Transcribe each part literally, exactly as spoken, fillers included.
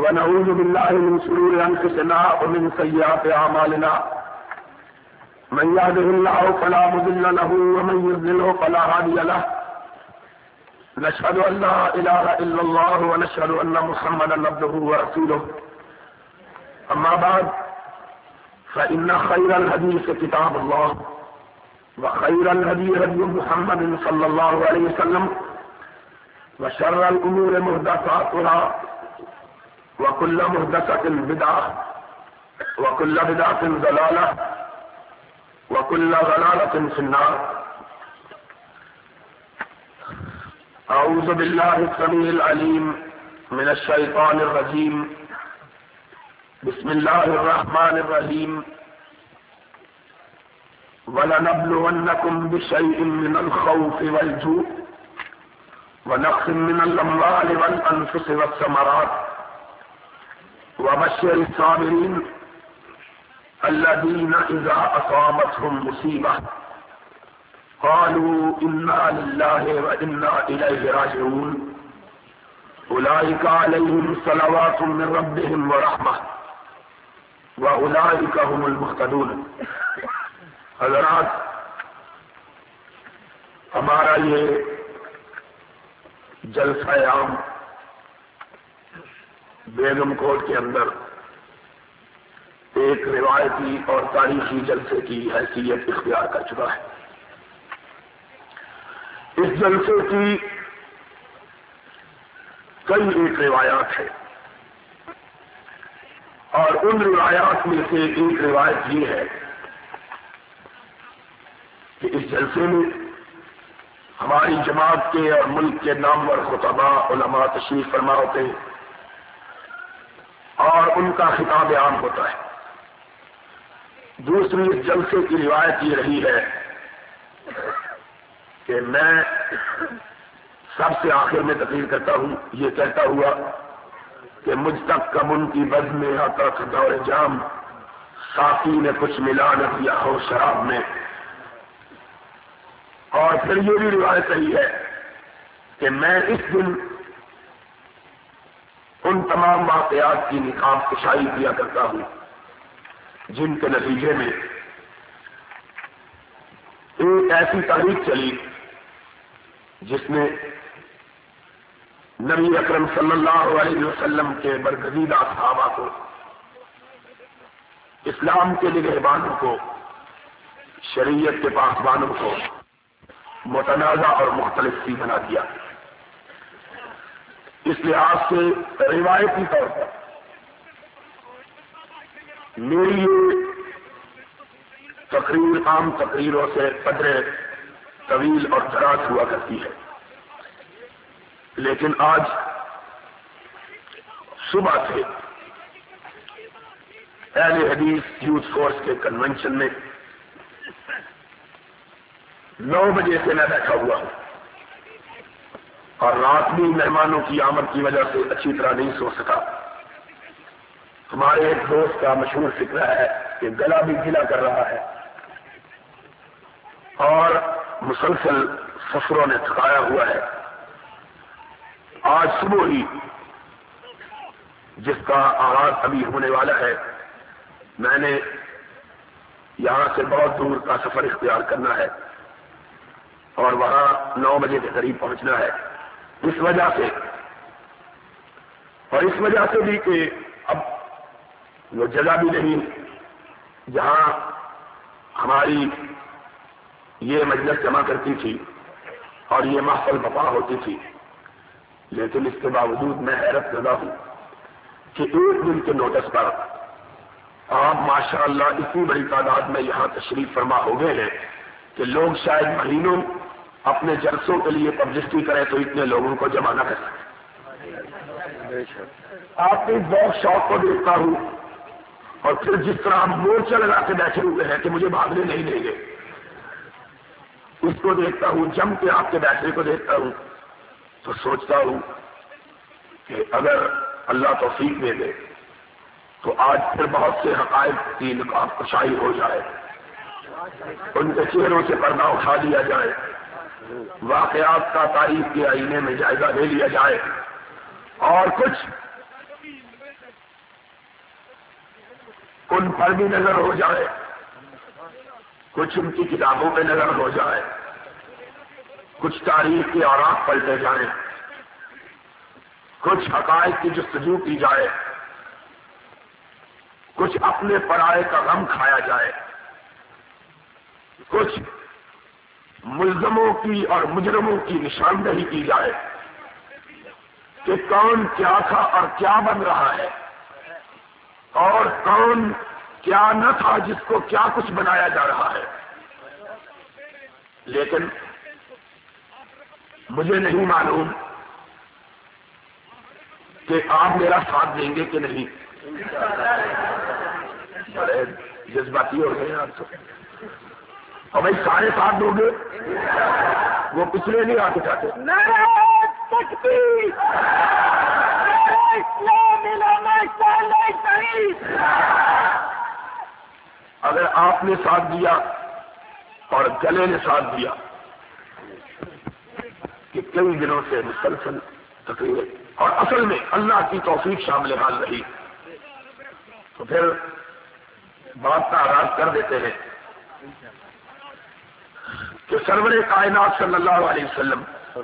ونعوذ بالله من شرور أنفسنا ومن سيئات أعمالنا من يهده الله فلا مضل له ومن يضلل فلا هادي له نشهد أن لا إله إلا الله ونشهد أن محمدا عبده ورسوله أما بعد فإن خير الحديث كتاب الله وخير الهدي هدي محمد صلى الله عليه وسلم وشر الأمور محدثاتها وكل محدثة بدعة وكل بدعة ضلالة وكل ضلالة في النار. أعوذ بالله السميع العليم من الشيطان الرجيم. بسم الله الرحمن الرحيم. وَلَنَبْلُوَنَّكُمْ بِشَيْءٍ مِّنَ الْخَوْفِ وَالْجُوعِ وَنَقْصٍ مِّنَ الْأَمْوَالِ وَالْأَنفُسِ وَالثَّمَرَاتِ وَبَشِّرِ الصَّابِرِينَ الَّذِينَ إِذَا أَصَابَتْهُمْ مُصِيبَةٌ قَالُوا إِنَّا لِلَّهِ وَإِنَّا إِلَيْهِ رَاجِعُونَ أُولَٰئِكَ عَلَيْهِمْ صَلَوَاتٌ مِّن رَّبِّهِمْ وَرَحْمَةٌ وَأُولَٰئِكَ هُمُ الْمُهْتَدُونَ. حضرات، ہمارا یہ جلسہ عام بیگم کوٹ کے اندر ایک روایتی اور تاریخی جلسے کی حیثیت اختیار کر چکا ہے. اس جلسے کی کئی ایک روایات ہیں اور ان روایات میں سے ایک روایت یہ ہے کہ اس جلسے میں ہماری جماعت کے اور ملک کے نامور خطباء علماء تشریف فرما ہوتے ہیں اور ان کا خطاب عام ہوتا ہے. دوسری اس جلسے کی روایت یہ رہی ہے کہ میں سب سے آخر میں تقریر کرتا ہوں یہ کہتا ہوا کہ مجھ تک کب ان کی بزم میں آتا تھا دور جام، ساقی نے کچھ ملا نہ دیا ہو شراب میں. اور پھر یہ بھی روایت رہی ہے کہ میں اس دن ان تمام واقعات کی نقاب کشائی کیا کرتا ہوں جن کے نتیجے میں ایک ایسی تاریخ چلی جس میں نبی اکرم صلی اللہ علیہ وسلم کے برگزیدہ صحابہ کو، اسلام کے نگہبانوں کو، شریعت کے پاسبانوں کو متنازع اور مختلف سی بنا دیا. اس لحاظ سے روایتی طور پر میری یہ تقریر عام تقریروں سے قدرے طویل اور دراز ہوا کرتی ہے، لیکن آج صبح سے اہل حدیث یوتھ فورس کے کنونشن میں نو بجے سے میں بیٹھا ہوا ہوں اور رات بھی مہمانوں کی آمد کی وجہ سے اچھی طرح نہیں سو سکا. ہمارے ایک دوست کا مشہور فکر ہے کہ گلا بھی گلا کر رہا ہے اور مسلسل سفروں نے تھکایا ہوا ہے. آج صبح ہی جس کا آغاز ابھی ہونے والا ہے، میں نے یہاں سے بہت دور کا سفر اختیار کرنا ہے اور وہاں نو بجے کے قریب پہنچنا ہے. اس وجہ سے اور اس وجہ سے بھی کہ اب وہ جگہ بھی نہیں جہاں ہماری یہ مجلس جمع کرتی تھی اور یہ محفل بپا ہوتی تھی، لیکن اس کے باوجود میں حیرت زدہ ہوں کہ ایک دن کے نوٹس پر آپ ماشاءاللہ اتنی بڑی تعداد میں یہاں تشریف فرما ہو گئے ہیں کہ لوگ شاید مہینوں اپنے جلسوں کے لیے پبلسٹی کریں تو اتنے لوگوں کو جمع نہ کر سکیں. آپ کے ذوق شوق کو دیکھتا ہوں اور پھر جس طرح آپ مورچہ لگا کے بیٹھے ہوئے ہیں کہ مجھے بھاگنے نہیں دیں گے، اس کو دیکھتا ہوں، جم کے آپ کے بیٹھنے کو دیکھتا ہوں تو سوچتا ہوں کہ اگر اللہ توفیق دے دے تو آج پھر بہت سے حقائق کی نقاب کشائی ہو جائے، ان کے چہروں سے پردہ اٹھا دیا جائے، واقعات کا تاریخ کے آئینے میں جائزہ لے لیا جائے اور کچھ ان پر بھی نظر ہو جائے، کچھ ان کی کتابوں پہ نظر ہو جائے، کچھ تاریخ کے اوراق پلٹے جائیں، کچھ حقائق کی جستجو کی جائے، کچھ اپنے پرائے کا غم کھایا جائے، کچھ ملزموں کی اور مجرموں کی نشاندہی کی جائے کہ کون کیا تھا اور کیا بن رہا ہے، اور کون کیا نہ تھا جس کو کیا کچھ بنایا جا رہا ہے۔ لیکن مجھے نہیں معلوم کہ آپ میرا ساتھ دیں گے کہ نہیں۔ بڑے جذباتی ہو گئے آپ تو، اور بھائی سارے ساتھ دو گے، وہ پچھلے نہیں آ کے چاہتے۔ اگر آپ نے ساتھ دیا اور گلے نے ساتھ دیا کہ کئی دنوں سے مسلسل تقریباً، اور اصل میں اللہ کی توفیق شامل حال رہی، تو پھر بات کا آغاز کر دیتے ہیں کہ سرور کائنات صلی اللہ علیہ وسلم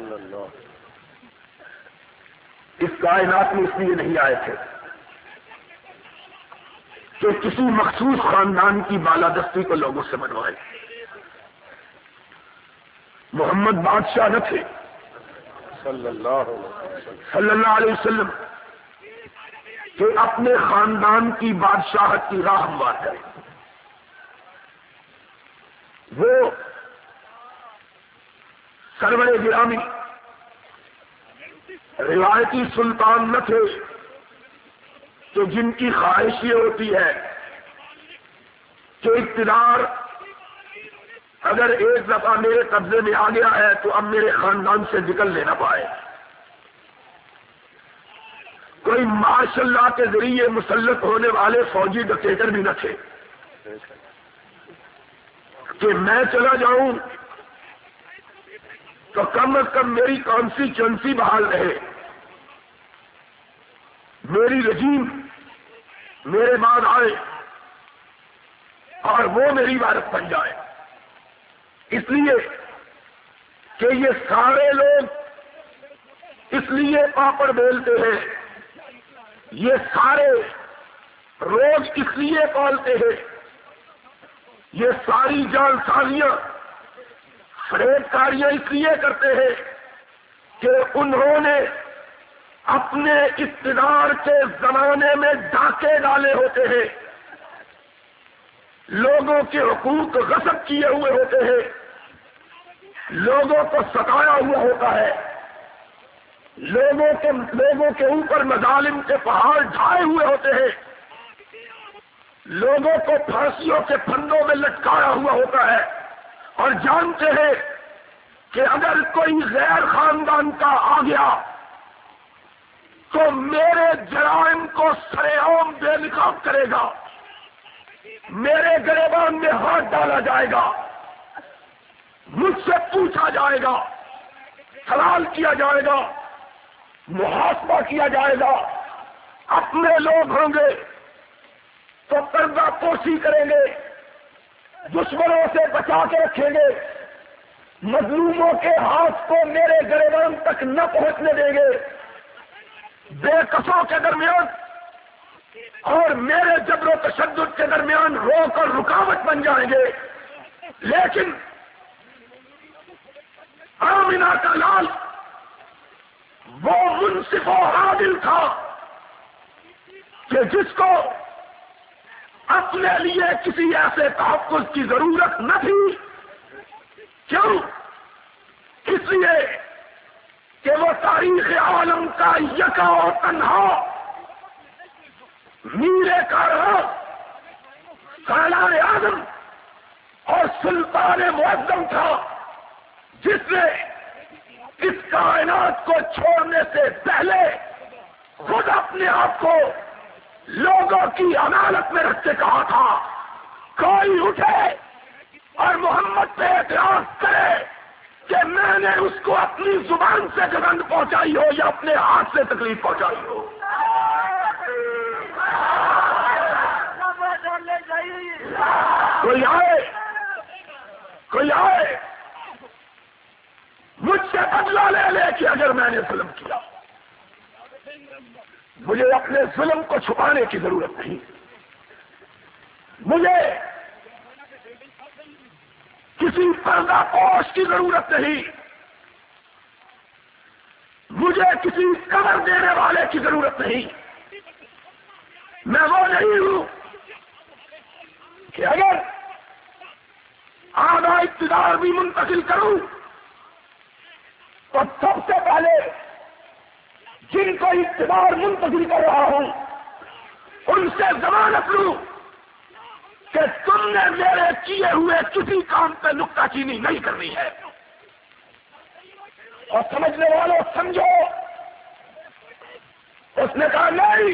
اس کائنات میں اس لیے نہیں آئے تھے کہ کسی مخصوص خاندان کی بالادستی کو لوگوں سے منوائے۔ محمد بادشاہ نہ تھے صلی اللہ علیہ وسلم کہ اپنے خاندان کی بادشاہت کی راہ ہموار کریں۔ وہ سرور گرامی روایتی سلطان نہ تھے کہ جن کی خواہش یہ ہوتی ہے کہ اقتدار اگر ایک دفعہ میرے قبضے میں آ گیا ہے تو اب میرے خاندان سے نکل لینا پائے۔ کوئی مارشل لا کے ذریعے مسلط ہونے والے فوجی ڈکٹیٹر بھی نہ تھے کہ میں چلا جاؤں تو کم از کم میری کانسٹیچوئنسی بحال رہے، میری رجیم میرے بعد آئے اور وہ میری وارث بن جائے۔ اس لیے کہ یہ سارے لوگ اس لیے پاپڑ بیلتے ہیں، یہ سارے روز اس لیے پالتے ہیں، یہ ساری جان سازیاں فریب کاریاں اس لیے کرتے ہیں کہ انہوں نے اپنے اقتدار کے زمانے میں ڈاکے ڈالے ہوتے ہیں، لوگوں کے حقوق غصب کیے ہوئے ہوتے ہیں، لوگوں کو ستایا ہوا ہوتا ہے، لوگوں کے لوگوں کے اوپر مظالم کے پہاڑ ڈھائے ہوئے ہوتے ہیں، لوگوں کو پھانسیوں کے پھندوں میں لٹکایا ہوا ہوتا ہے، اور جانتے ہیں کہ اگر کوئی غیر خاندان کا آ گیا تو میرے جرائم کو سرے عام بے نقاب کرے گا، میرے گریبان میں ہاتھ ڈالا جائے گا، مجھ سے پوچھا جائے گا، سوال کیا جائے گا، محاسبہ کیا جائے گا۔ اپنے لوگ ہوں گے تو پردہ پوشی کریں گے، دشمنوں سے بچا کے رکھیں گے، مظلوموں کے ہاتھ کو میرے گریبان تک نہ پہنچنے دیں گے، بے کسوں کے درمیان اور میرے جبر و تشدد کے درمیان روک اور رکاوٹ بن جائیں گے۔ لیکن آمنہ کا لال وہ منصف و عادل تھا کہ جس کو اپنے لیے کسی ایسے تحفظ کی ضرورت نہ تھی۔ کیوں؟ اس لیے کہ وہ تاریخ عالم کا یکا اور تنہا میرے کا سالار اعظم اور سلطان معظم تھا، جس نے اس کائنات کو چھوڑنے سے پہلے خود اپنے آپ کو لوگوں کی عدالت میں رکھ کے کہا تھا، کوئی اٹھے اور محمد پہ اعتراض کرے کہ میں نے اس کو اپنی زبان سے گزند پہنچائی ہو یا اپنے ہاتھ سے تکلیف پہنچائی ہو۔ کوئی آئے کوئی آئے مجھ سے بدلہ لے لے کہ اگر میں نے ظلم کیا، مجھے اپنے ظلم کو چھپانے کی ضرورت نہیں، مجھے کسی پردہ پوش کی ضرورت نہیں، مجھے کسی قبر دینے والے کی ضرورت نہیں۔ میں وہ نہیں ہوں کہ اگر آدھا اقتدار بھی منتقل کروں تو سب سے پہلے جن کو اقتدار منتقل کر رہا ہوں ان سے ضمانت لوں کہ تم نے میرے کیے ہوئے کسی کام پہ نکتہ چینی نہیں کرنی ہے۔ اور سمجھنے والوں سمجھو، اس نے کہا نہیں،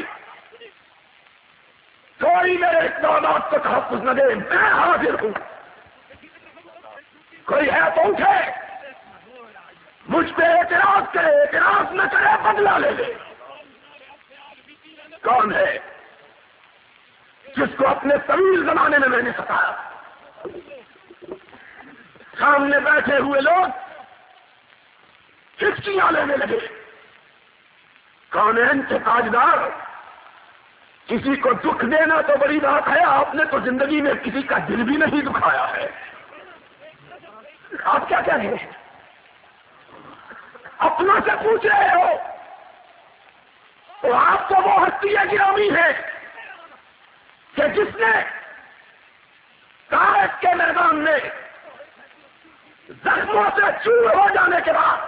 کوئی میرے اقدامات کو تحفظ نہ دے، میں حاضر ہوں، کوئی ہے تو اٹھے، مجھ پہ اعتراض کرے، اعتراض نہ کرے بدلہ لے لے۔ کون ہے جس کو اپنے طویل زمانے میں میں نے ستایا؟ سامنے بیٹھے ہوئے لوگ ہچکیاں لینے لگے۔ کونین کے تاجدار، کسی کو دکھ دینا تو بڑی بات ہے، آپ نے تو زندگی میں کسی کا دل بھی نہیں دکھایا ہے، آپ کیا کہہ رہے ہیں؟ اپنا سے پوچھ رہے ہو تو آپ کو وہ ہستی گرامی ہے کہ جس نے تاریخ کے میدان میں زخموں سے چور ہو جانے کے بعد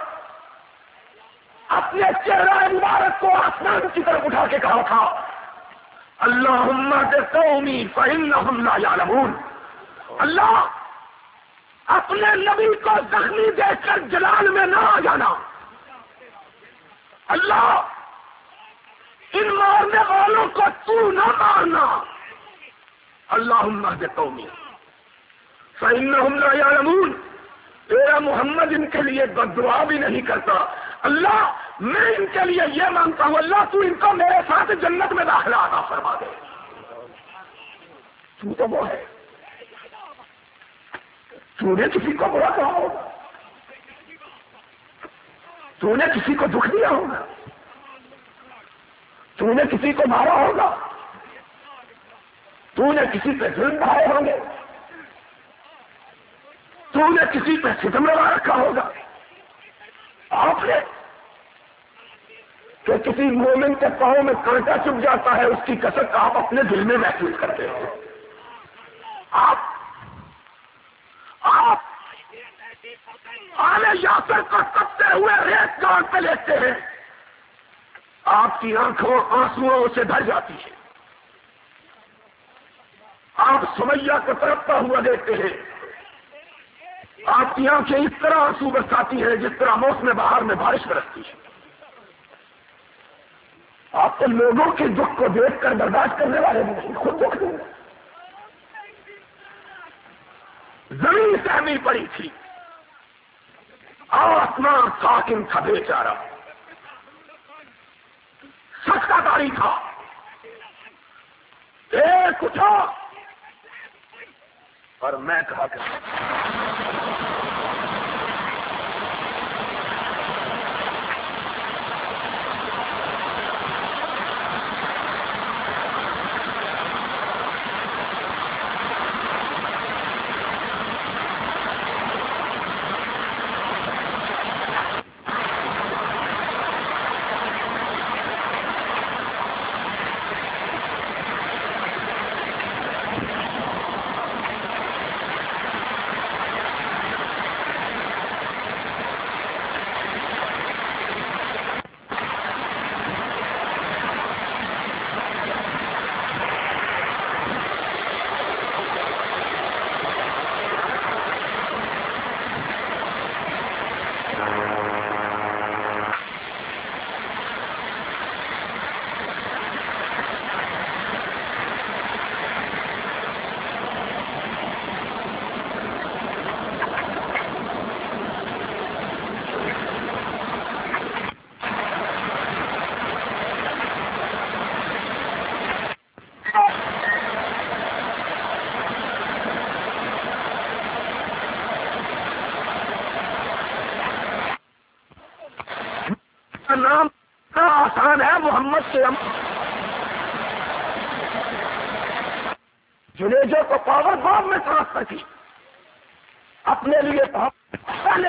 اپنے چہرہ مبارک کو آسمان کی طرف اٹھا کے کہا تھا، اللہم اہد قومی فانہم لا یعلمون۔ اللہ، اپنے نبی کو زخمی دیکھ کر جلال میں نہ آ جانا، اللہ ان مارنے والوں کو تو نہ مارنا، اللہم اہد قومی فانہم لا یعلمون۔ تیرا محمد ان کے لیے بد دعا بھی نہیں کرتا، اللہ میں ان کے لیے یہ مانتا ہوں، اللہ تو ان کو میرے ساتھ جنت میں داخلہ عطا فرما دے۔ تو تو وہ ہے، تو نے کسی کو برا کہا ہوگا، تو نے کسی کو دکھ دیا ہوگا، تو نے کسی کو مارا ہوگا، تو نے کسی پہ ظلم ڈھائے ہوں گے، تو نے کسی پہ ستم لگا رکھا ہوگا۔ آپ نے کہ کسی مومن کے پاؤں میں کانٹا چپ جاتا ہے، اس کی کثرت آپ اپنے دل میں محسوس کرتے ہیں۔ آپ آپ آل یاسر کو تپتے ہوئے ریت گان پہ لیتے ہیں، آپ کی آنکھوں آنسوؤں سے بھر جاتی ہے، آپ سمیہ کو تڑپتا ہوا دیکھتے ہیں، آپ کی آنکھیں اس طرح آنسو برساتی ہیں جس طرح موسم بہار میں بارش برستی ہے۔ آپ تو لوگوں کے دکھ کو دیکھ کر برداشت کرنے والے نہیں، خود دکھ دیں گے۔ زمین سہمی پڑی تھی، آسمان ساکن تھا، بیچارہ سچتا داری تھا، ایک اٹھا اور میں کہا کہ نام کا آسان ہے محمد سے. جنیجو کو پاور بام میں ٹرانسفر کی اپنے لیے پہلے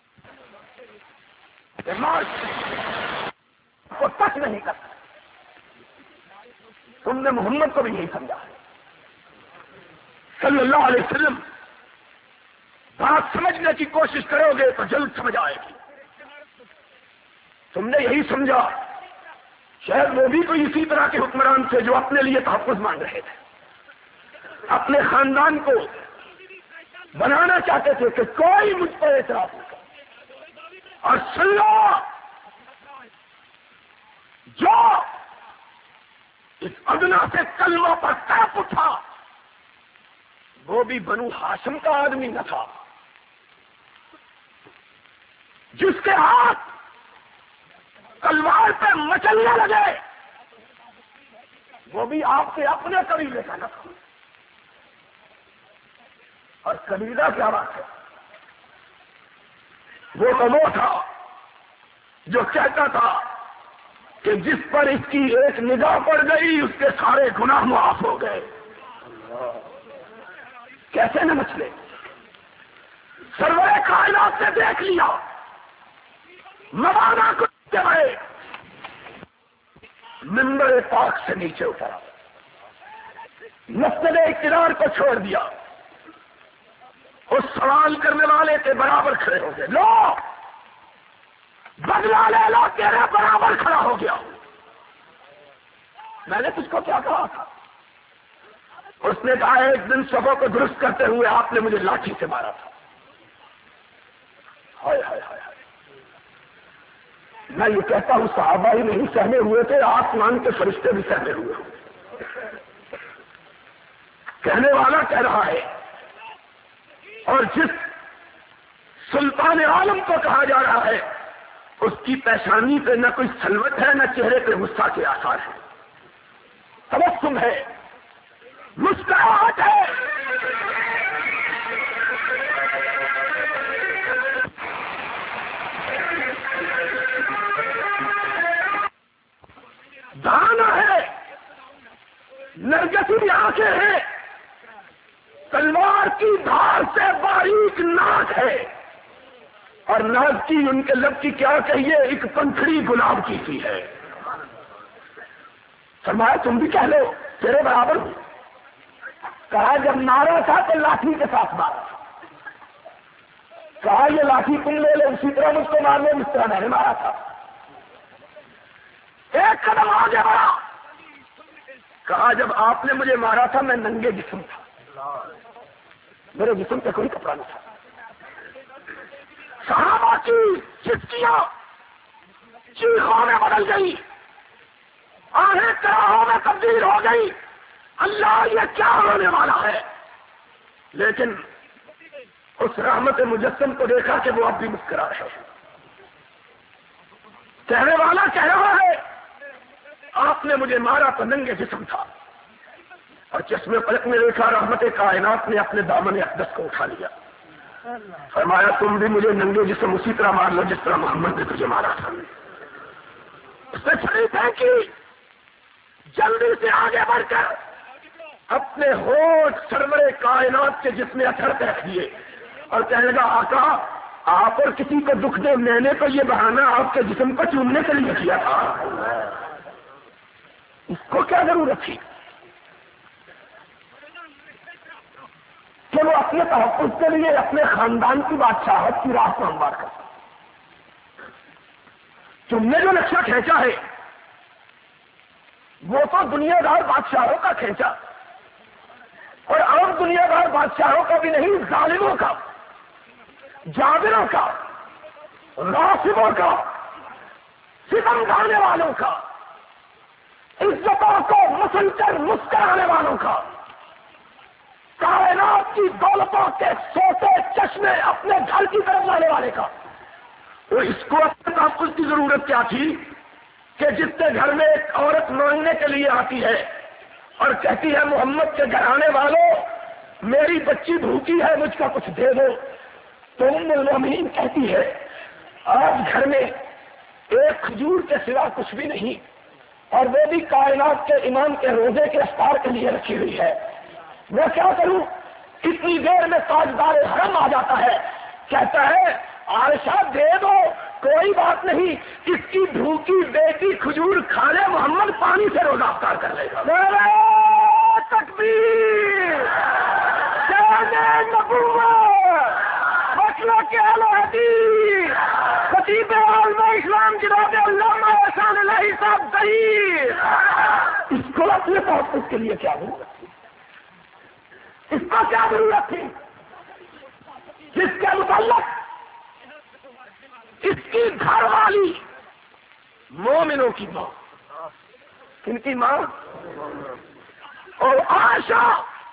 کو ٹچ نہیں کرتا. تم نے محمد کو بھی نہیں سمجھا صلی اللہ علیہ وسلم. بات سمجھنے کی کوشش کرو گے تو جلد سمجھ آئے گی. تم نے یہی سمجھا شاید وہ بھی کوئی اسی طرح کے حکمران تھے جو اپنے لیے تحفظ مانگ رہے تھے, اپنے خاندان کو بنانا چاہتے تھے کہ کوئی مجھ پر اعتراض نہ کرے. اور سن لو, جو اس ادنا سے کلمہ پر کاپ اٹھا وہ بھی بنو ہاشم کا آدمی نہ تھا. جس کے ہاتھ تلوار پہ مچلنے لگے وہ بھی آپ کے اپنے قبیلے کا نہ تھا. اور قبیلہ کیا بات ہے, وہ تو وہ تھا جو کہتا تھا کہ جس پر اس کی ایک نگاہ پڑ گئی اس کے سارے گناہ معاف ہو گئے. کیسے نہ مچلے, سرور کائنات نے دیکھ لیا, مولانا کو رہے منبر پاک سے نیچے اترا, مسجد اقتدار کو چھوڑ دیا, اس سوال کرنے والے کے برابر کھڑے ہو گئے. لو بدلا لے لو, تیرے برابر کھڑا ہو گیا. میں نے تجھ کو کیا کہا تھا؟ اس نے کہا ایک دن صفوں کو درست کرتے ہوئے آپ نے مجھے لاٹھی سے مارا تھا. ہائے ہائے ہائے ہائے. میں یہ کہتا ہوں صحابہ ہی نہیں سہمے ہوئے تھے, آسمان کے فرشتے بھی سہمے ہوئے ہوئے. کہنے والا کہہ رہا ہے, اور جس سلطان عالم کو کہا جا رہا ہے اس کی پیشانی پہ نہ کوئی سلوت ہے نہ چہرے پہ غصہ کے آثار ہے, تبسم ہے, مسکراہٹ ہے. دانا ہے, نرگسی آنکھیں ہیں, تلوار کی دھار سے باریک ناک ہے, اور ناک کی ان کے لب کی کیا کہیے ایک پنکھڑی گلاب کی سی ہے. فرمایا تم بھی کہہ لو تیرے برابر ہوں. کہا جب مارا تھا تو لاٹھی کے ساتھ مارا تھا. کہا یہ لاٹھی تم لے لو, اسی طرح مجھ کو مار لو جس طرح میں نے مارا تھا. ایک قدم آگے بڑھا, کہا جب آپ نے مجھے مارا تھا میں ننگے جسم تھا, میرے جسم پہ کوئی کپڑا نہیں تھا. صحابہ کی چٹکیاں چیخوں میں بدل گئی, آہیں کراہوں میں تبدیل ہو گئی. اللہ یہ کیا ہونے والا ہے. لیکن اس رحمت مجسم کو دیکھا کہ وہ اب بھی مسکرا رہے ہیں. کہنے والا کہہ رہا ہے آپ نے مجھے مارا تو ننگے جسم تھا, اور چشمے پلک میں دیکھا رحمت کائنات نے اپنے دامن اقدس کو اٹھا لیا. فرمایا تم بھی مجھے ننگے جسم اسی طرح مار لو جس طرح محمد نے تجھے مارا تھا. اس نے چھڑی پھینکی, جلدی سے آگے بڑھ کر اپنے ہوٹ سرور کائنات کے جسم اثر رکھ دیے اور کہنے لگا آقا آپ اور کسی کو دکھ دے, میں نے تو یہ بہانہ آپ کے جسم کو چومنے کے لیے کیا تھا, اس کو کیا ضرورت تھی کہ وہ اپنے تحفظ کے لیے اپنے خاندان کی بادشاہت کی راہ کو ہموار کرتا. تم نے جو نقشہ کھینچا ہے وہ تو دنیا دار بادشاہوں کا کھینچا, اور عام دنیا دار بادشاہوں کا بھی نہیں, ظالموں کا, جابروں کا, غاصبوں کا, ستم ڈھانے والوں کا, عزتوں کو مسل کر مسکرانے والوں کا, کائنات کی دولتوں کے سوتے چشمے اپنے گھر کی طرف لانے والے کا. وہ اس کو اپنے تحفظ کی ضرورت کیا تھی کہ جس کے گھر میں ایک عورت مانگنے کے لیے آتی ہے اور کہتی ہے محمد کے گھرانے والوں میری بچی بھوکی ہے مجھ کا کچھ دے دو, تو ام المومنین کہتی ہے آج گھر میں ایک کھجور کے سوا کچھ بھی نہیں، اور وہ بھی کائنات کے امام کے روزے کے افطار کے لیے رکھی ہوئی ہے۔ میں کیا کروں؟ اتنی دیر میں تاجدار حرم آ جاتا ہے، کہتا ہے عائشہ دے دو، کوئی بات نہیں، اس کی بھوکی بیٹی کھجور کھا لے، محمد پانی سے روزہ افطار کر لے گا۔ نعرہ تکبیر، شان نبوت، مسئلہ کے اہل حدیث، خطیب عالم اسلام جناب علامہ احسان الہی صاحب ظہیر، اس کو اپنے تحفظ کے لیے کیا ضرورت تھی؟ اس کو کیا ضرورت تھی جس کے متعلق اس کی گھر والی مومنوں کی ماں، کن کی ماں؟ اور عائشہ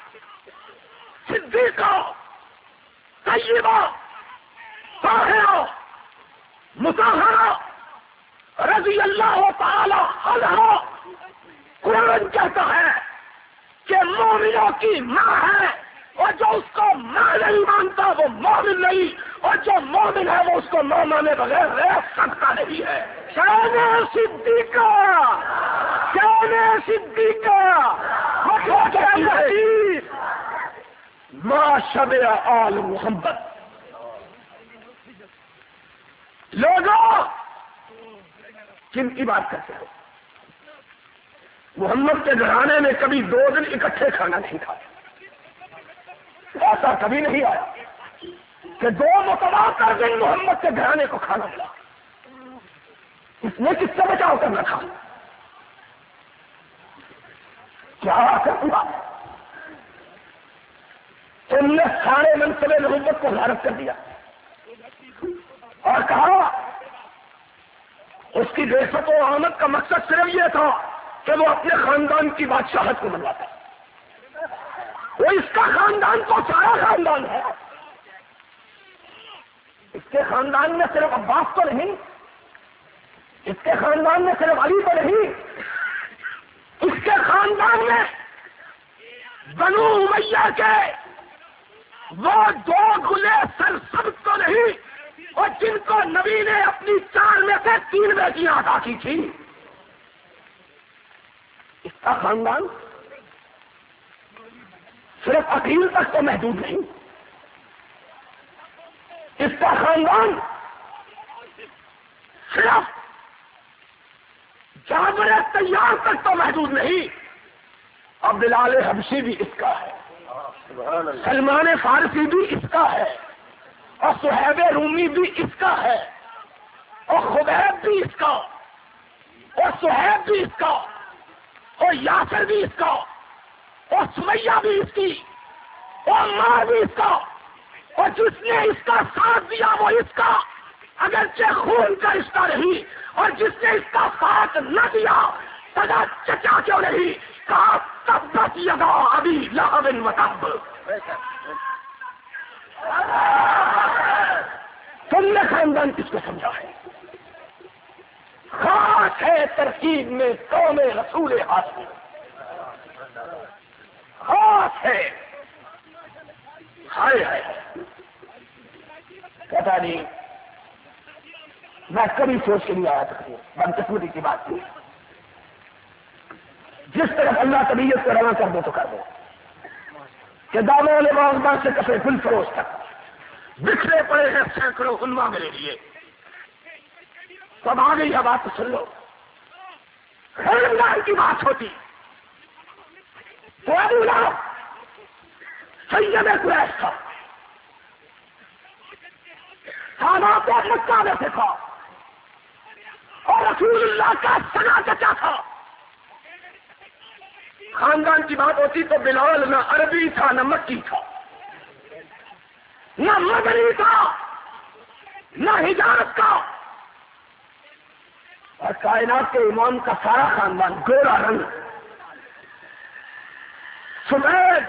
صدیقہ طیبہ طاہرہ مطہرہ رضی اللہ تعالی عنہا، قرآن کہتا ہے کہ مومنوں کی ماں ہے، اور جو اس کو ماں نہیں مانتا وہ مومن نہیں، اور جو مومن ہے وہ اس کو ماں مانے بغیر رہ سکتا نہیں ہے۔ شان صدیقہ، شان صدیقہ، ماں شب آل محمد۔ لوگوں کن کی بات کرتے ہو؟ محمد کے گھرانے میں کبھی دو دن اکٹھے کھانا نہیں کھاتے، ایسا کبھی نہیں آیا کہ دو متواتر دن محمد کے گھرانے کو کھانا ملا۔ اس نے کس سے بچاؤ کرنا تھا؟ کیا کرتا؟ تم نے سارے منصب نبوت کو غارت کر دیا اور کہا اس کی بےست و آمد کا مقصد صرف یہ تھا کہ وہ اپنے خاندان کی بادشاہت کو منواتا، وہ اس کا خاندان تو سارا خاندان ہے، اس کے خاندان میں صرف عباس تو نہیں، اس کے خاندان میں صرف علی تو نہیں، اس کے خاندان میں بنو امیہ کے وہ دو گلے سرسبز تو نہیں، اور جن کو نبی نے اپنی چار میں سے تین بیٹیاں عطا کی تھی، اس کا خاندان صرف عقیل تک تو محدود نہیں، اس کا خاندان صرف جابر طیار تک تو محدود نہیں، اور بلال حبشی بھی اس کا ہے، سلمان فارسی بھی اس کا ہے، اور صہیب رومی بھی اس کا ہے، اور خبیب بھی اس کا، اور صہیب بھی اس کا، اور یاسر بھی اس کا، اور سمیہ بھی اس کی، اور ماں بھی اس کا، اور جس نے اس کا ساتھ دیا وہ اس کا، اگرچہ خون کا رشتہ نہیں، اور جس نے اس کا ساتھ نہ دیا سدا چچا کیوں نہیں، کہا تبت یدا ابی لہب و تب۔ تم نے خاندان کس کو سمجھا ہے؟ خاص ہے ترکیب میں قوم رسول ہاشمی، خاص ہے، ہائے ہائے پتا نہیں، میں کبھی سوچ کے نہیں آیا تھا، بدقسمتی کی بات تھی، جس طرف اللہ طبیعت کو رواں کر دو تو کر دو، کہ داموں نے باغبان سے کپڑے گل فروش تک بکھرے پڑے ہیں سینکڑوں عنوا میرے لیے، تو اب آ گئی ہے بات تو سن لو، خاندان کی بات ہوتی تو ابو لہب سید قریش تھا، کھانا تو مکہ میں سے تھا، اور رسول اللہ کا سنا چچا تھا۔ خاندان کی بات ہوتی تو بلال نہ عربی تھا نہ مکی تھا، نہ مدنی تھا نہ حجاز کا، اور کائنات کے امام کا سارا خاندان گورا رنگ، سفید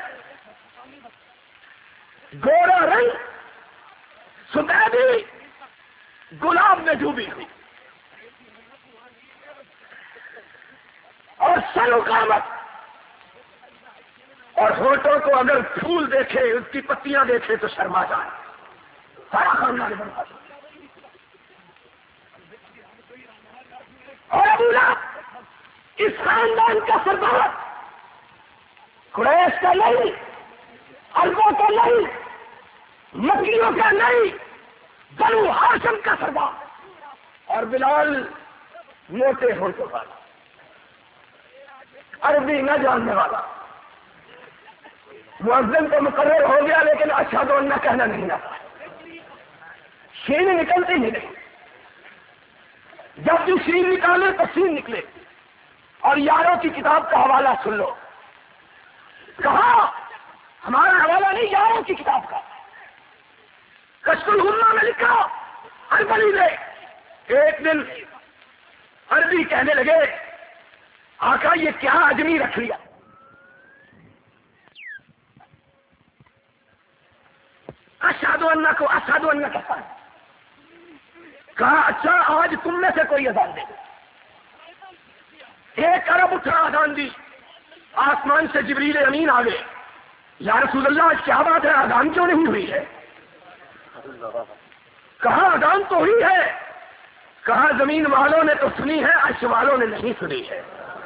گورا رنگ، سفیدی گلاب میں ڈوبی ہوئی، اور سلو قامت، اور ہونٹوں کو اگر پھول دیکھے اس کی پتیاں دیکھے تو شرما جائے، سارا خاندان بنتا اور ابو لہب اس خاندان کا سردار، قریش کا نہیں، عربوں کا نہیں، مکیوں کا نہیں، بنو ہاشم کا سردار، اور بلال موٹے ہوٹوں والا، عربی نہ جاننے والا، مؤذن تو مقرر ہو گیا لیکن اشہد ان کہنا نہیں آتا، شین نکلتی ہی نہیں، جب بھی شین نکالے تو سین نکلے۔ اور یاروں کی کتاب کا حوالہ سن لو، کہا ہمارا حوالہ نہیں، یاروں کی کتاب کا، کشف الغمہ میں لکھا اربلی نے ایک دن عربی کہنے لگے آقا یہ کیا آدمی رکھ لیا؟ اشہد ان کو اشہد ان کہتا ہے، کہا اچھا آج تم میں سے کوئی اذان دے، ایک ارب اٹھا اذان دی، آسمان سے جبریل امین آ گئے، یا رسول اللہ آج کیا بات ہے اذان کیوں نہیں ہوئی ہے؟ کہا اذان تو ہوئی ہے، کہا زمین والوں نے تو سنی ہے، عرش والوں نے نہیں سنی ہے۔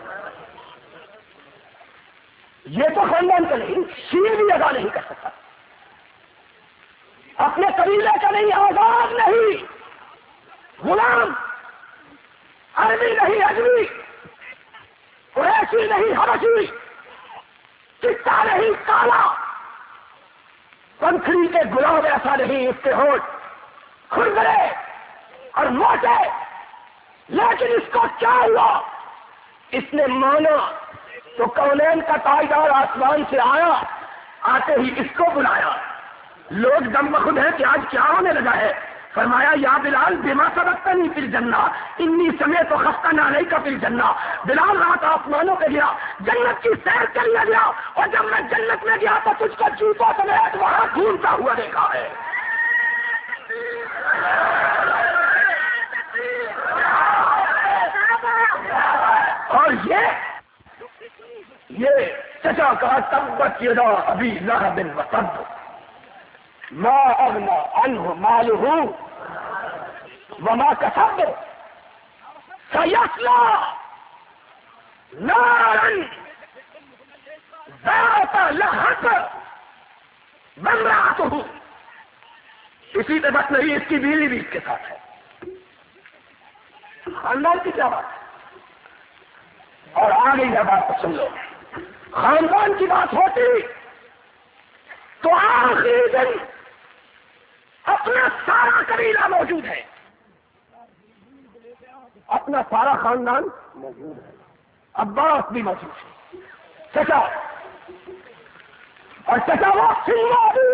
یہ تو خاندان کا نہیں، شیر بھی ادا نہیں کر سکتا، اپنے قبیلے کا نہیں، آزاد نہیں، غلام، عربی نہیں اجمی، قریشی نہیں حبشی، چٹا نہیں کالا، پنکھڑی کے گلاب ایسا نہیں، اس کے ہونٹ کھرگرے اور موٹے، لیکن اس کو کیا ہوا؟ اس نے مانا تو کونین کا تاجدار آسمان سے آیا، آتے ہی اس کو بلایا، لوگ دم بخود ہیں کہ آج کیا ہونے لگا ہے؟ فرمایا یا بلال بما سبقتنی فی الجنہ انی سمعت خفتن علیک فی الجنہ، بلال رات آسمانوں پہ گیا، جنت کی سیر کر لیا گیا، اور جب میں جنت میں گیا تو تجھ کو جوتوں سمیت وہاں گھومتا ہوا دیکھا ہے۔ اور یہ یہ چچا کا تبت یدا ابی لہب وتب ما اغنى عنه ماله وما كسب سيصلى نارا ذات لهب وامرأته، اسی پہ بس نہیں، اس کی بیوی بھی اس کے ساتھ ہے، خاندان کی کیا بات ہے؟ اور آگے یہ بات تو سن لو، خاندان کی بات ہوتی تو آخری دن اپنا سارا قبیلہ موجود ہے، اپنا سارا خاندان موجود ہے، عباس بھی موجود ہے، چچا، اور چچا وہ سنوا بھی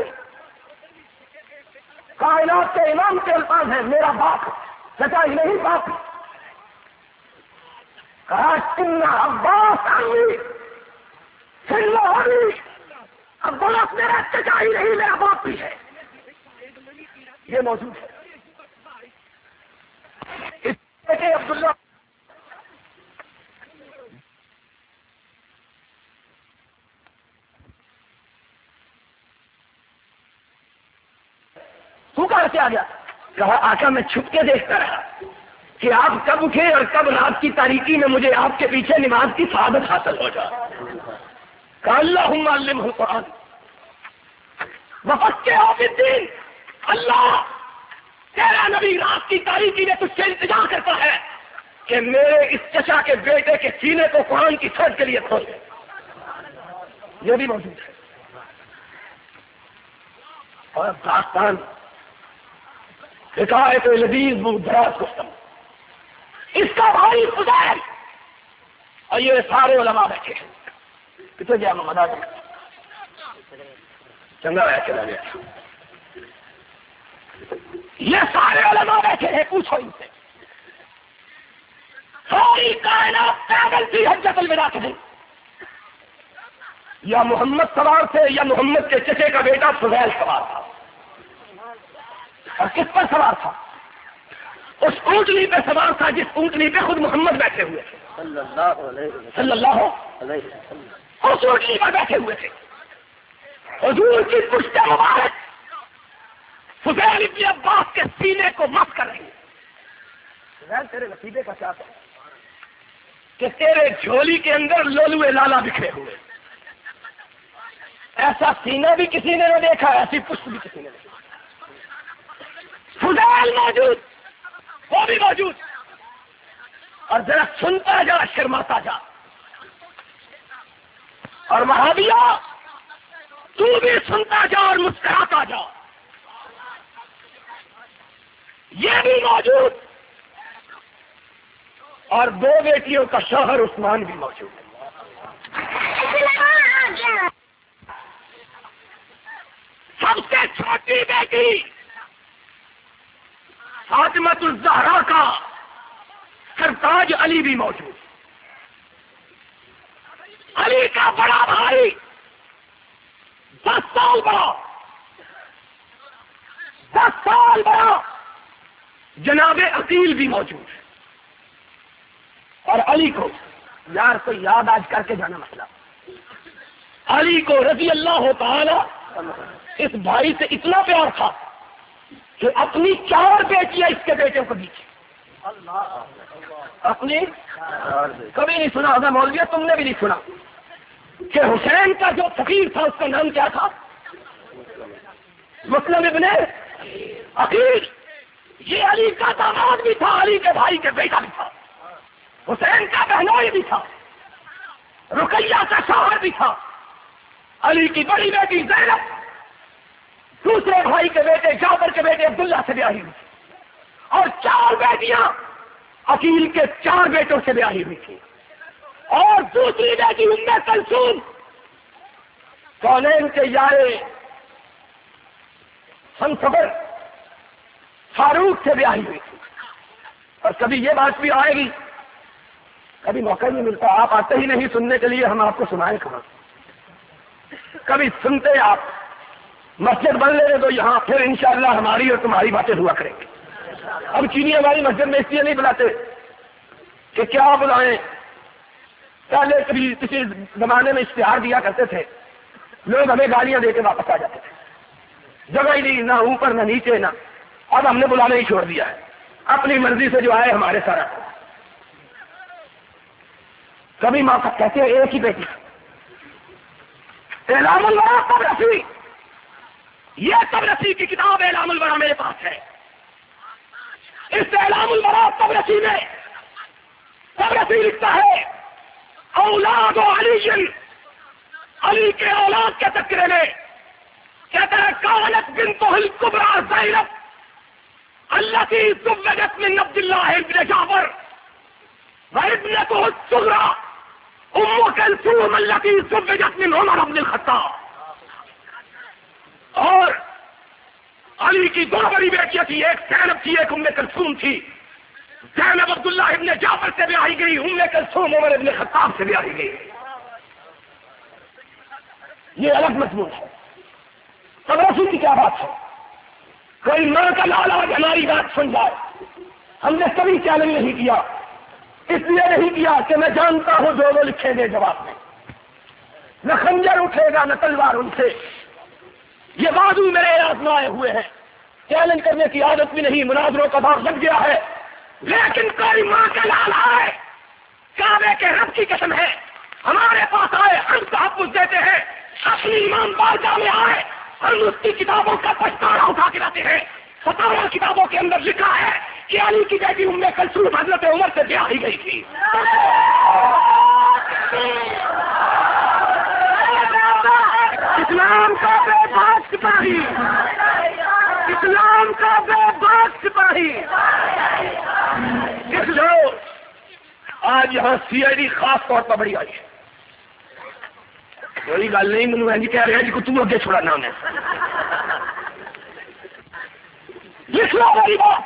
کائنات کے امام کے الفاظ ہیں، میرا باپ، چچا ہی نہیں باپ، کہا سننا عباس عمی سنوا بھی، عباس میرا چچا ہی نہیں میرا باپ بھی ہے، یہ موجود ہے۔ اس بیٹے عبداللہ تو کہاں سے آ گیا؟ کہا آقا میں چھپ کے دیکھتا رہا کہ آپ کب اٹھے اور کب رات کی تاریکی میں مجھے آپ کے پیچھے نماز کی سعادت حاصل ہو جائے۔ کہا اللہم علمہ القرآن وفقہہ فی الدین، اللہ تیرا نبی رات کی تاریکی میں تجھ سے التجا کرتا ہے کہ میرے اس چچا کے بیٹے کے سینے کو قرآن کی سمجھ کے لیے کھول دے۔ یہ بھی موجود ہے۔ اور داستان حکایت لذیذ دراز گفتم، اس کا بھائی فضیل اور یہ سارے علماء بیٹھے ہیں، کتنے گیا مدا چنگا رہ چلا گیا، یہ سارے علماء بیٹھے ہیں، پوچھو ان سے، ساری کائنات پیدل تھی حجت الوداع کے دن، یا محمد سوار تھے یا محمد کے چچے کا بیٹا فضیل سوار تھا، اور کس پر سوار تھا؟ اس اونٹنی پہ سوار تھا جس اونٹنی پہ خود محمد بیٹھے ہوئے تھے صلی اللہ علیہ وسلم، اس اونٹنی پر بیٹھے ہوئے تھے، حضور کی پشت مبارک فضیل ابن عباس کے سینے کو مس کر رہی ہے۔ فضیل تیرے نصیبے کا کیا تھا؟ کہ تیرے جھولی کے اندر لولوے لالا بکھرے ہوئے، ایسا سینہ بھی کسی نے نہ دیکھا، ایسی پشت بھی کسی نے نہیں دیکھا۔ فضائل موجود، وہ بھی موجود، اور ذرا سنتا جا، شرماتا جا۔ اور وہابیا تو بھی سنتا جا اور مسکراتا جا، یہ بھی موجود، اور دو بیٹیوں کا شوہر عثمان بھی موجود ہے۔ سب سے چھوٹی بیٹی فاطمۃ الزہرا کا سرتاج علی بھی موجود، علی کا بڑا بھائی دس سال بڑا دس سال بڑا جناب عقیل بھی موجود ہے۔ اور علی کو یار کو یاد آج کر کے جانا مسئلہ، علی کو رضی اللہ تعالی اس بھائی سے اتنا پیار تھا کہ اپنی چار بیٹیاں اس کے بیٹے کو دی تھی۔ اپنی کبھی نہیں سنا ہوگا مولوی، تم نے بھی نہیں سنا کہ حسین کا جو فقیر تھا اس کا نام کیا تھا؟ مسلم ابن عقیل۔ یہ علی کا داماد بھی تھا، علی کے بھائی کے بیٹا بھی تھا، حسین کا بہنوئی بھی تھا، رقیہ کا شوہر بھی تھا۔ علی کی بڑی بیٹی زینب دوسرے بھائی کے بیٹے جعفر کے بیٹے عبداللہ سے بیاہی ہوئی تھی، اور چار بیٹیاں عقیل کے چار بیٹوں سے بیاہی ہوئی تھی، اور دوسری بیٹی ام کلثوم کونین کے یارے ہم صبر فاروق سے بیاہی ہوئی تھی۔ اور کبھی یہ بات بھی آئے گی، کبھی موقع نہیں ملتا، آپ آتے ہی نہیں سننے کے لیے، ہم آپ کو سنائیں کہاں؟ کبھی سنتے آپ، مسجد بن لے تو یہاں پھر انشاءاللہ ہماری اور تمہاری باتیں ہوا کریں گے۔ اب چینی ہماری مسجد میں اس لیے نہیں بلاتے کہ کیا بلائیں، پہلے کبھی کسی زمانے میں اشتہار دیا کرتے تھے، لوگ ہمیں گالیاں دے کے واپس آ جاتے تھے، جگہ ہی نہیں، نہ اوپر نہ نیچے، نہ۔ اب ہم نے بلانا ہی چھوڑ دیا ہے، اپنی مرضی سے جو آئے ہمارے سارا۔ کبھی ماں کا کہتے ہیں ایک ہی بیٹی، اعلام الورا طبرسی، یہ طبرسی کی کتاب اعلام الورا میرے پاس ہے۔ اس اعلام الورا طبرسی میں طبرسی لکھتا ہے اولاد علی، علی کے اولاد کے تذکرے میں کہتا ہے کانت بنتہ الکبریٰ زینب التی زوجت من عبد اللہ بن جعفر وابنتہ الصغریٰ ام کلثوم التی زوجت من عمر بن الخطاب۔ اور علی کی دو بڑی بیٹیاں تھی، ایک زینب تھی، ایک ام کلثوم تھی۔ زینب عبداللہ ابن جعفر سے بیاہی گئی، ام کلثوم عمر ابن خطاب سے بیاہی گئی۔ یہ الگ مضمون ہے۔ طبرسی کی کیا بات ہے؟ کوئی ماں کا لالا ہماری بات سن جائے، ہم نے کبھی چیلنج نہیں کیا، اس لیے نہیں کیا کہ میں جانتا ہوں جو وہ لکھیں گے جواب میں، نہ خنجر اٹھے گا نہ تلوار ان سے، یہ بازو میرے آزمائے ہوئے ہیں، چیلنج کرنے کی عادت بھی نہیں، مناظروں کا دور لگ گیا ہے، لیکن کوئی ماں کا لالا ہے، کعبے کے رب کی قسم ہے، ہمارے پاس آئے، ہم تحفظ دیتے ہیں، اپنی امام بارگاہ میں آئے، ہم اس کی کتابوں کا پچھتاوا اٹھا کے لاتے ہیں۔ ستارہ کتابوں کے اندر لکھا ہے کہ علی کی بیٹی ام کلثوم حضرت عمر سے بیاہی گئی تھی۔ اسلام کا بے باک سپاہی، اسلام کا بے باک سپاہی، اس لیے آج یہاں سی آئی ڈی خاص طور پر بڑی آئی ہے۔ کوئی گل نہیں، مجھے جی کہہ رہے جی کو تم اگے چھوڑا نام ہے، لکھ لو میری بات۔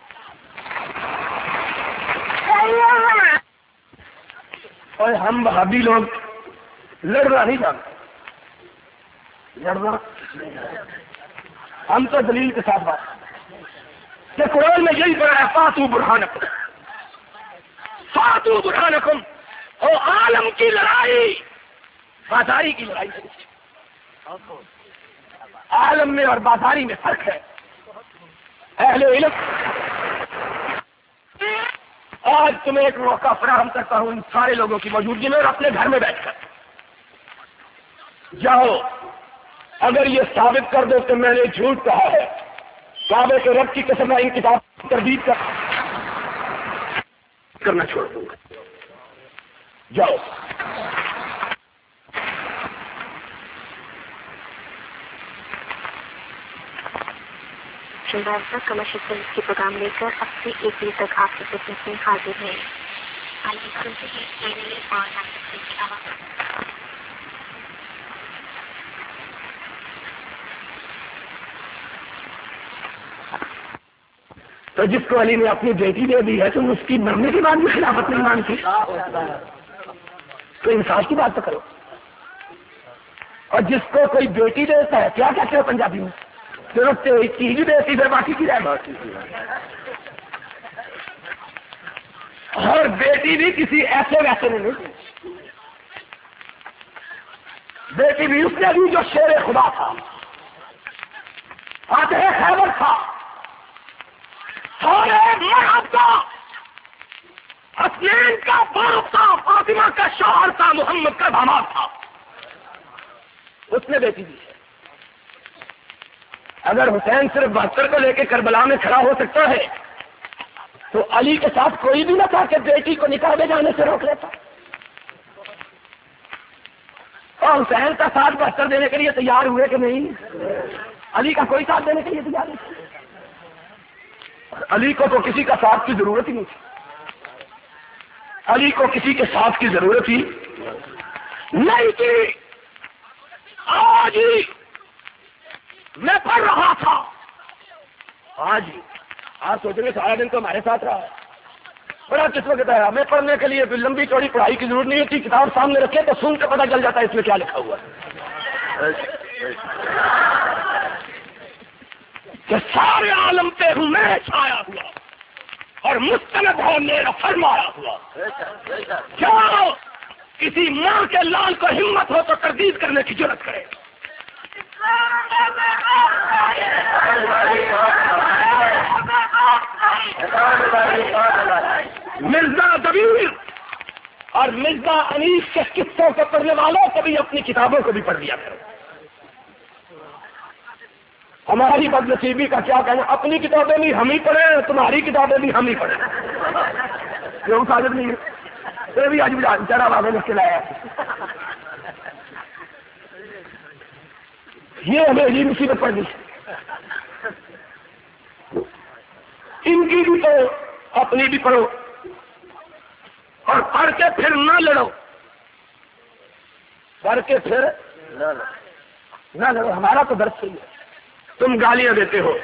اور ہم وہابی لوگ لڑنا نہیں جانتے، لڑنا ہم تو دلیل کے ساتھ بات کہ قرآن میں یہی پڑھا ہے فاتو برہانکم، فاتو برہانکم، او عالم کی لڑائی بازاری کی لڑائی ہے، عالم میں اور بازاری میں فرق ہے۔ اہل علم آج تمہیں ایک موقع فراہم کرتا ہوں ان سارے لوگوں کی موجودگی میں اور اپنے گھر میں بیٹھ کر جاؤ، اگر یہ ثابت کر دو کہ میں نے جھوٹ کہا ہے، کعبے کے رب کی قسم میں ان کتاب کی تردید کر کرنا چھوڑ دوں گا، جاؤ۔ شہبازہ کمرشل فلم کے پروگرام لے کر اب سے ایک بجے تک آپ کی خدمت میں حاضر ہے۔ آئیے سنتے ہیں کیرلی اور ناصر کی آواز۔ تو جس کو علی نے اپنی بیٹی دے دی ہے تم اس کی مرنے کے بعد بھی خلافت نہیں مانتی، تو انصاف کی بات تو کرو۔ اور جس کو کوئی بیٹی دیتا ہے، کیا کہتے ہو پنجابی میں، صرف چیز دیتی پھر باقی کی رہے، اور بیٹی بھی کسی ایسے ویسے نے نہیں، بیٹی بھی اس نے بھی جو شیر خدا تھا، فاتح خیبر تھا، سارے مرد کا، حسنین کا باپ تھا، فاطمہ کا شوہر تھا، محمد کا داماد تھا، اس نے بیٹی دی ہے۔ اگر حسین صرف بہتر کو لے کے کربلا میں کھڑا ہو سکتا ہے تو علی کے ساتھ کوئی بھی نہ تھا کہ بیٹی کو نکاح میں جانے سے روک لیتا، اور حسین کا ساتھ بہتر دینے کے لیے تیار ہوئے کہ نہیں؟ علی کا کوئی ساتھ دینے کے لیے تیار نہیں، علی کو تو کسی کا ساتھ کی ضرورت ہی نہیں تھی، علی کو کسی کے ساتھ کی ضرورت ہی نہیں تھی۔ آج ہی میں پڑھ رہا تھا، آج ہی آج سوچ رہے سارا دن تو ہمارے ساتھ رہا ہے، بڑا قسمت ہے، ہمیں پڑھنے کے لیے لمبی چوڑی پڑھائی کی ضرورت نہیں ہوتی، کتاب سامنے رکھے تو سن کے پتہ چل جاتا ہے اس میں کیا لکھا ہوا ہے، کہ سارے عالم پہ ہوں میں چھایا ہوا اور مستند ہے میرا فرمایا ہوا۔ کیا کسی ماں کے لال کو ہمت ہو تو تردید کرنے کی جرت کرے؟ مرزا دبیر اور مرزا انیس کے قصوں کو پڑھنے والوں کو بھی اپنی کتابوں کو بھی پڑھ لیا کرو۔ ہماری بد نصیبی کا کیا کہنا، اپنی کتابیں بھی ہم ہی پڑھیں، تمہاری کتابیں بھی ہم ہی پڑھیں، کیوں ساجد نہیں ہے، یہ بھی آج چڑھا بابے لکھ کے لایا، یہ ہمیں عجیب مصیبت پڑ گئی، ان کی بھی پڑھو، اپنی بھی پڑھو، اور پڑھ کے پھر نہ لڑو، پڑھ کے پھر نہ لڑو، ہمارا تو درد صحیح ہے، تم گالیاں دیتے ہو،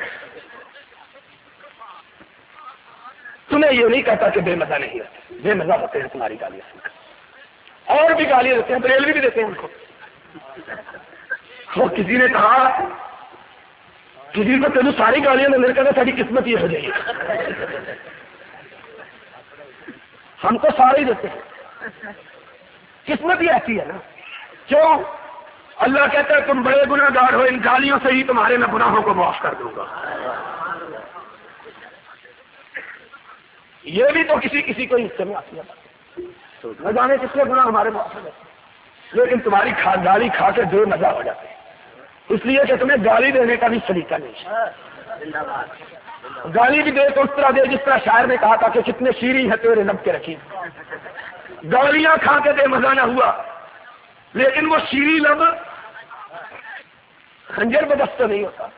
تمہیں یہ نہیں کہتا کہ بے مزہ نہیں ہے، بے مزہ ہوتے ہیں تمہاری گالیاں سن کر، اور بھی گالیاں دیتے ہیں، بریلوی بھی دیتے ہیں ان کو۔ وہ کسی نے کہا، کسی کو تینوں ساری گالیاں نے، میرے کہنا ساری قسمت یہ ہو جائے گی، ہم تو سارے ہی دیتے ہیں، قسمت ہی ایسی ہے نا، کیوں؟ اللہ کہتا ہے تم بڑے گناہ گار ہو، ان گالیوں سے ہی تمہارے میں گناہوں کو معاف کر دوں گا۔ یہ بھی تو کسی کسی کو حصے میں آتی ہے، نہ جانے کس کے گناہ ہمارے معاف ہوتے ہیں، لیکن تمہاری کھا گالی کھا کے بے مزہ ہو جاتے ہیں، اس لیے کہ تمہیں گالی دینے کا بھی سلیقہ نہیں، گالی بھی دے تو اس طرح دے جس طرح شاعر نے کہا تھا کہ کتنے شیریں ہیں تیرے لب کے رکیب، گالیاں کھا کے بے مزہ نہ ہوا، لیکن وہ شیریں لب خنجر بدست تو نہیں ہوتا،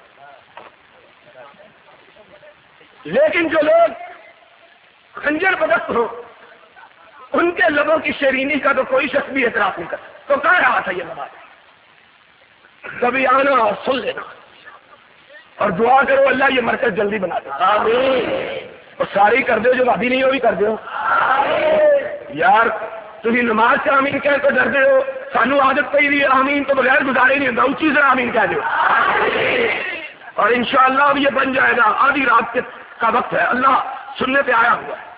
لیکن جو لوگ خنجر بدست ہو ان کے لبوں کی شیرینی کا تو کوئی شخص بھی اعتراف نہیں کرتا، تو کہہ رہا تھا یہ نماز کبھی آنا اور سن لینا، اور دعا کرو اللہ یہ مرکز جلدی بنا دے، اور ساری کر دو، جو بھابی نہیں ہو بھی کر دو، یار تھی نماز سے آمین کہہ تو ڈر دے ہو، سانو عادت پی دی آمین تو بغیر گزارے نہیں ہوتا، اونچی سے آمین کہہ دو، اور انشاءاللہ اب یہ بن جائے گا، آدھی رات کے کا وقت ہے، اللہ سننے پہ آیا ہوا ہے،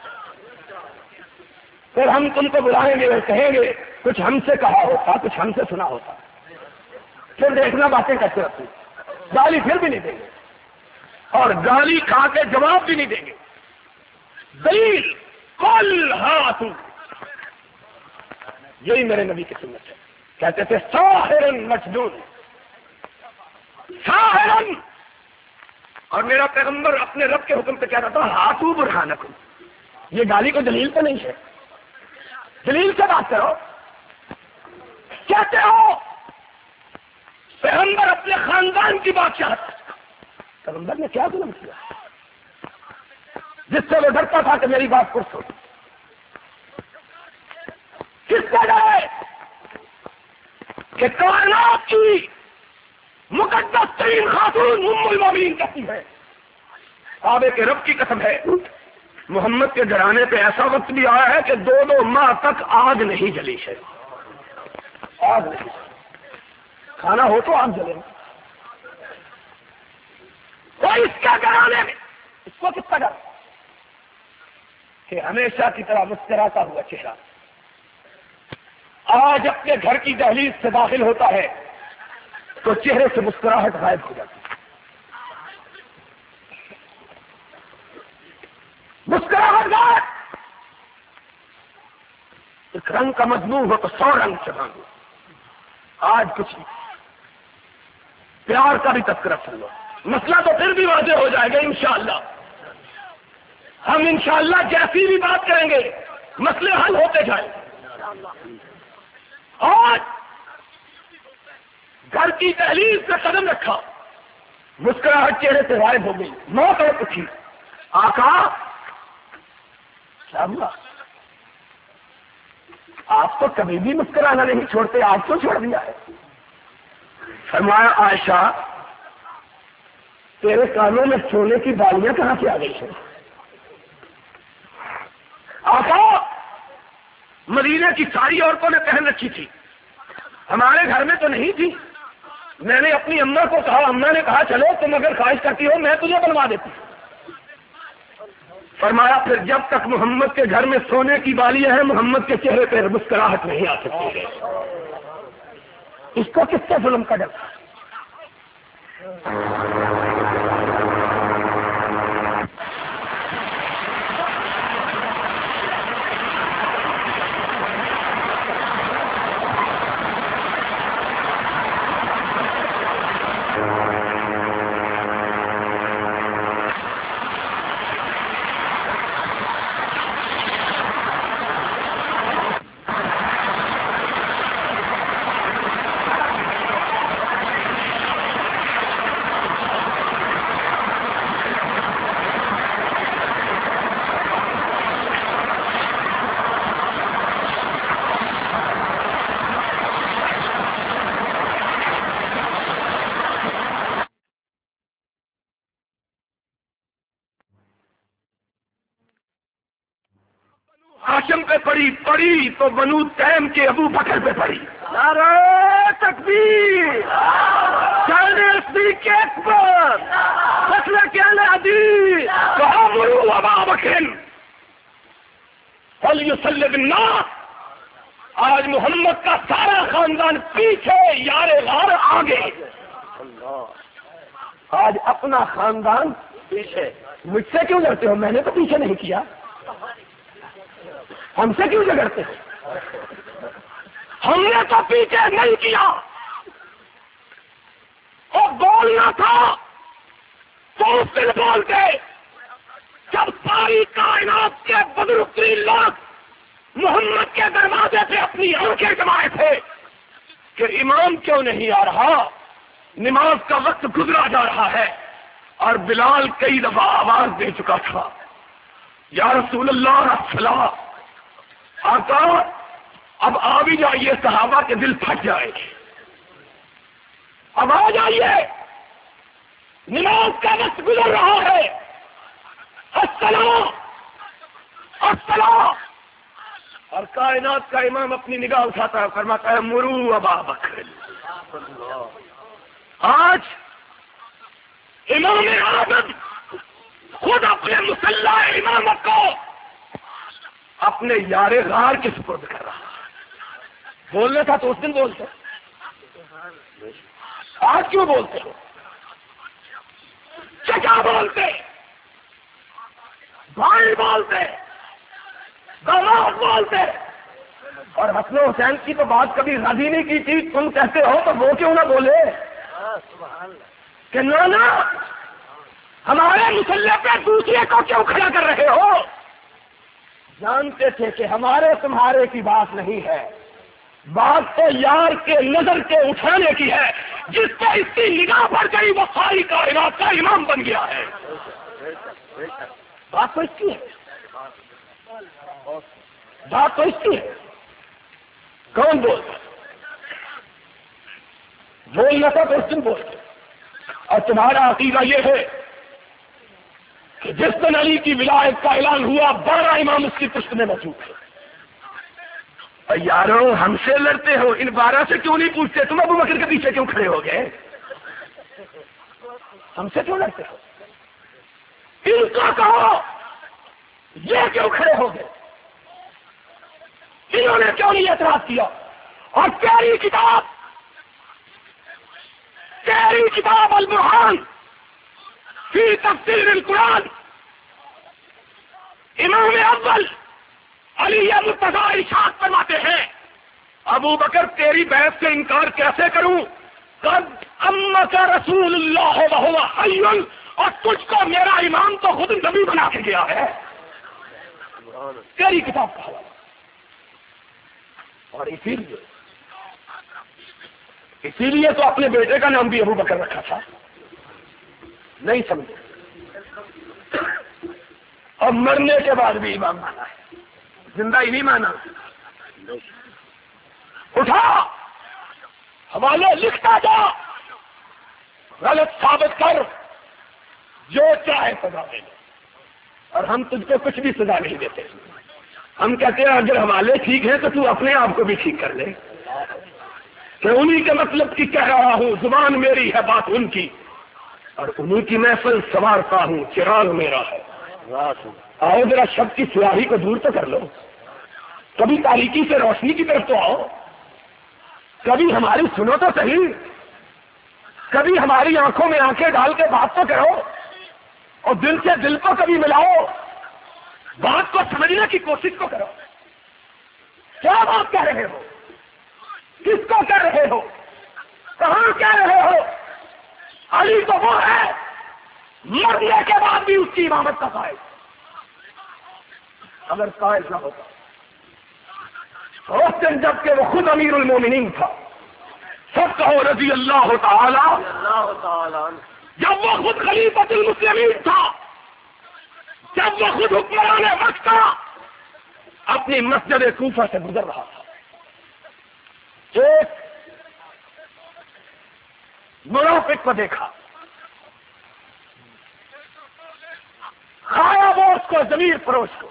پھر ہم تم کو بلائیں گے، کہیں گے کچھ ہم سے کہا ہوتا، کچھ ہم سے سنا ہوتا، پھر دیکھنا باتیں کرتے رہتے، گالی پھر بھی نہیں دیں گے، اور گالی کھا کے جواب بھی نہیں دیں گے، دلیل قل ہاتو، یہی میرے نبی کی سنت ہے. کہتے تھے ساحر مجنون، ساحر. اور میرا پیغمبر اپنے رب کے حکم سے کہتا تھا ہاتو برہانکم. یہ گالی کو دلیل تو نہیں ہے، دلیل سے بات کرو. کہتے ہو پیغمبر اپنے خاندان کی بادشاہت، پیغمبر نے کیا ظلم کیا جس سے وہ ڈرتا تھا کہ میری بات کو سن؟ کس جگہ ہے کہ کائنات کی مقدس ترین خاتون ام المومنین کہتی ہے، کعبے کے رب کی قسم ہے محمد کے گھرانے پہ ایسا وقت بھی آیا ہے کہ دو دو ماہ تک آگ نہیں جلی ہے. آگ نہیں، کھانا ہو تو آگ جلے. وہ اس کا گھرانے میں اس کو کس کا ڈر کہ ہمیشہ کی طرح مسکراتا ہوا چہرہ آج اپنے گھر کی دہلیز سے داخل ہوتا ہے تو چہرے سے مسکراہٹ غائب ہو جاتی ہے. مسکراہٹ غائب. ایک رنگ کا مجنون ہو تو سو رنگ چڑھانا. آج کچھ پیار کا بھی تذکرہ سن لو، مسئلہ تو پھر بھی واضح ہو جائے گا انشاءاللہ. ہم انشاءاللہ جیسی بھی بات کریں گے مسئلے حل ہوتے جائیں. آج گھر کی دہلیز سے قدم رکھا، مسکراہٹ چہرے سے غائب ہو گئی. موت اور پوچھی آقا کیا ہوا؟ آپ تو کبھی بھی مسکرانا نہیں چھوڑتے، آج تو چھوڑ دیا ہے. فرمایا عائشہ تیرے کانوں میں سونے کی بالیاں کہاں سے آ گئی ہیں؟ آقا مدینے کی ساری عورتوں نے پہن رکھی تھی، ہمارے گھر میں تو نہیں تھی. میں نے اپنی اماں کو کہا، اماں نے کہا چلو تم اگر خواہش کرتی ہو میں تجھے بنوا دیتی. فرمایا پھر جب تک محمد کے گھر میں سونے کی بالیاں ہیں محمد کے چہرے پہ مسکراہٹ نہیں آ سکتی ہے. اس کو کس سے ظلم کا ڈر؟ ہاشم پہ پڑی پڑی تو بنو تیم کے ابو بکر پہ پڑی. نعرہ تکبیر، شان صدیق اکبر، مسئلہ کیا حدیث کہا مرو ابا بکر فلیصلی بالناس. آج محمد کا سارا خاندان پیچھے، یار غار آگے. آج اپنا خاندان پیچھے. مجھ سے کیوں لڑتے ہو؟ میں نے تو پیچھے نہیں کیا. ہم سے کیوں جھگڑتے ہو؟ ہم نے تو پیچھے نہیں کیا. اور بولنا تھا تو اس دن بولتے جب ساری کائنات کے بدرترین لوگ محمد کے دروازے پہ اپنی آنکھیں جمائے تھے کہ امام کیوں نہیں آ رہا، نماز کا وقت گزرا جا رہا ہے. اور بلال کئی دفعہ آواز دے چکا تھا یا رسول اللہ الصلاۃ. آقا اب آ بھی جائیے، صحابہ کے دل پھٹ جائے گے. اب آ جائیے، نماز کا وقت گزر رہا ہے. الصلاۃ الصلاۃ. اور کائنات کا امام اپنی نگاہ اٹھاتا ہے، فرماتا ہے مرو ابا بکر. آج امام اعظم خود اپنے مصلی امامت کو اپنے یار غار کے سپرد کر رہا ہے. بولنا تھا تو اس دن بولتے، آج کیوں بولتے ہو؟ چچا بولتے، بھائی بولتے، داماد بولتے اور حسن حسین کی تو بات کبھی راضی نہیں کی تھی، تم کہتے ہو تو وہ کیوں نہ بولے کہ نانا ہمارے مسلح پہ دوسرے کو کیوں کھڑا کر رہے ہو؟ جانتے تھے کہ ہمارے تمہارے کی بات نہیں ہے، بات تو یار کے نظر کے اٹھانے کی ہے، جس پہ اس کی نگاہ پڑ گئی وہ ساری کائنات کا امام بن گیا ہے۔ بات تو اس کی ہے، بات تو اس کی ہے۔ کون بولتا؟ بولنا تھا تو اس دن بولتے۔ اور تمہارا عقیدہ یہ ہے کہ جس دن علی کی ولایت کا اعلان ہوا بارہ امام اس کی پشت میں موجود تھے۔ اور یارو ہم سے لڑتے ہو، ان بارہ سے کیوں نہیں پوچھتے تم ابو بکر کے پیچھے کیوں کھڑے ہو گئے؟ ہم سے کیوں لڑتے ہو؟ ان کا کہو یہ کیوں کھڑے ہو گئے؟ انہوں نے کیوں نہیں اعتراض کیا؟ اور تیری کتاب تیری کتاب البرہان فی تفسیر القرآن، امام اول علی مرتضیٰ ارشاد فرماتے ہیں ابو بکر تیری بحث سے انکار کیسے کروں؟ قد امک رسول اللہ وہو حی، اور تجھ کو میرا امام تو خود نبی بنا کے گیا ہے۔ تیری کتاب کا حوالہ۔ اور اسی لیے اسی لیے تو اپنے بیٹے کا نام بھی ابو بکر رکھا تھا، نہیں سمجھے؟ اور مرنے کے بعد بھی امام مانا ہے، زندہ ہی نہیں مانا۔ اٹھا حوالے لکھتا جا، غلط ثابت کر، جو چاہے سزا دے دے، اور ہم تجھ کو کچھ بھی سزا نہیں دیتے۔ ہم کہتے ہیں اگر حوالے ٹھیک ہیں تو تو اپنے آپ کو بھی ٹھیک کر لے کہ انہی کے مطلب کی کہہ رہا ہوں، زبان میری ہے بات ان کی، اور انہی کی محفل سنوارتا ہوں، چراغ میرا ہے۔ آؤ ذرا شب کی سیاہی کو دور تو کر لو، کبھی تاریکی سے روشنی کی طرف تو آؤ، کبھی ہماری سنو تو صحیح، کبھی ہماری آنکھوں میں آنکھیں ڈال کے بات تو کرو، اور دل سے دل کو کبھی ملاؤ، بات کو سمجھنے کی کوشش تو کرو۔ کیا بات کہہ رہے ہو؟ کس کو کہہ رہے ہو؟ کہاں کہہ رہے ہو؟ علی تو وہ ہے مرنے کے بعد بھی اس کی امامت کا قائل، اگر قائل نہ ہوتا اس دن جب کہ وہ خود امیر المومنین تھا، سب کہو رضی اللہ تعالی، جب وہ خود خلیفۃ المسلمین تھا، جب وہ خود حکمران وقت تھا، اپنی مسجد کوفہ سے گزر رہا تھا، ایک منافق کو دیکھا، کھایا وہ اس کو ضمیر فروش کو،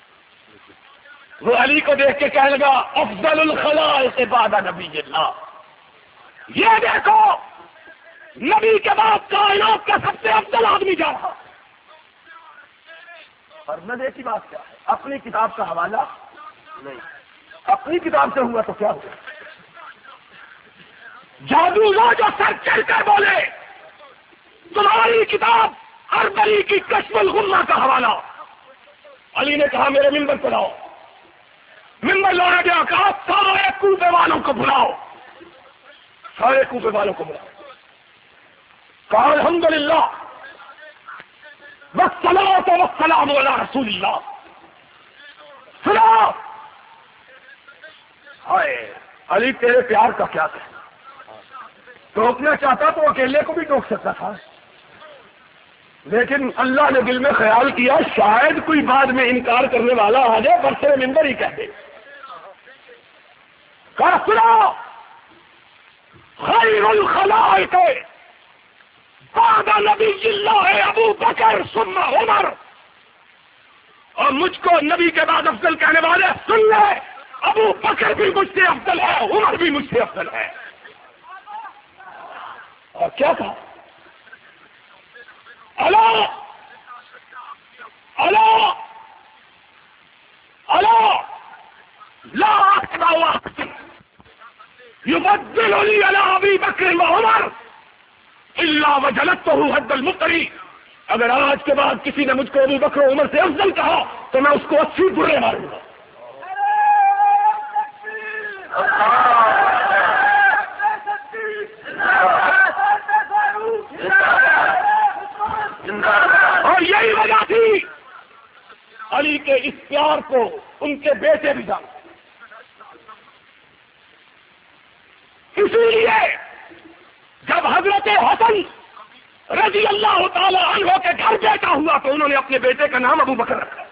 وہ علی کو دیکھ کے کہنے لگا افضل الخلائق بعد نبی اللہ، یہ دیکھو نبی کے بعد کائنات کا سب سے افضل آدمی جا رہا۔ اور مزے کی بات کیا ہے؟ اپنی کتاب کا حوالہ نہیں، اپنی کتاب سے ہوا تو کیا ہوا؟ جادو وہ جو سر چڑھ کر بولے تمہاری کتاب ہر بری کی کشف الغمہ کا حوالہ، علی نے کہا میرے ممبر پر لاؤ، ممبر لایا گیا، کہا سارے کوفے والوں کو بلاؤ، سارے کوفے والوں کو بلاؤ، کہا الحمدللہ والصلاۃ والسلام علی رسول اللہ، سنا ہائے علی تیرے پیار کا کیا کہنا، ٹوکنا چاہتا تو اکیلے کو بھی ٹوک سکتا تھا، لیکن اللہ نے دل میں خیال کیا شاید کوئی بعد میں انکار کرنے والا آ جائے، برسر ممبر ہی کہہ دے، کہا سنا خیر الخلائق بعد نبی اللہ ابو بکر ثم عمر، اور مجھ کو نبی کے بعد افضل کہنے والے سن لے، ابو بکر بھی مجھ سے افضل ہے، عمر بھی مجھ سے افضل ہے۔ اور کیا کہا؟ اللہ اللہ اللہ لا اقبل یبدلنی علی ابی بکر و عمر الا وجلدتہ حد المفتری، اگر آج کے بعد کسی نے مجھ کو ابو بکر و عمر سے افضل کہا تو میں اس کو اسی برے ماروں گا۔ اور یہی وجہ تھی علی کے اس پیار کو ان کے بیٹے بھی جانتے. اسی لیے جب حضرت حسن رضی اللہ تعالی عنہ کے گھر بیٹا ہوا تو انہوں نے اپنے بیٹے کا نام ابو بکر رکھا,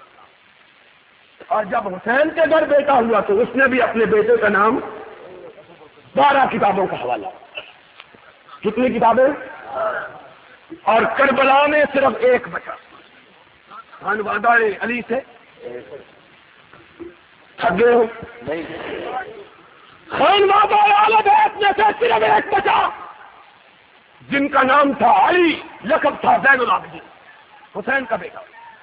اور جب حسین کے گھر بیٹا ہوا تو اس نے بھی اپنے بیٹے کا نام بارہ کتابوں کا حوالہ. کتنی کتابیں؟ اور کربلا میں صرف ایک بچا. خانوادہ علی سے تھک گئے ہو؟ خانوادہ آل بیت میں سے صرف ایک بچا جن کا نام تھا علی, لقب تھا زین العابدین, حسین کا بیٹا.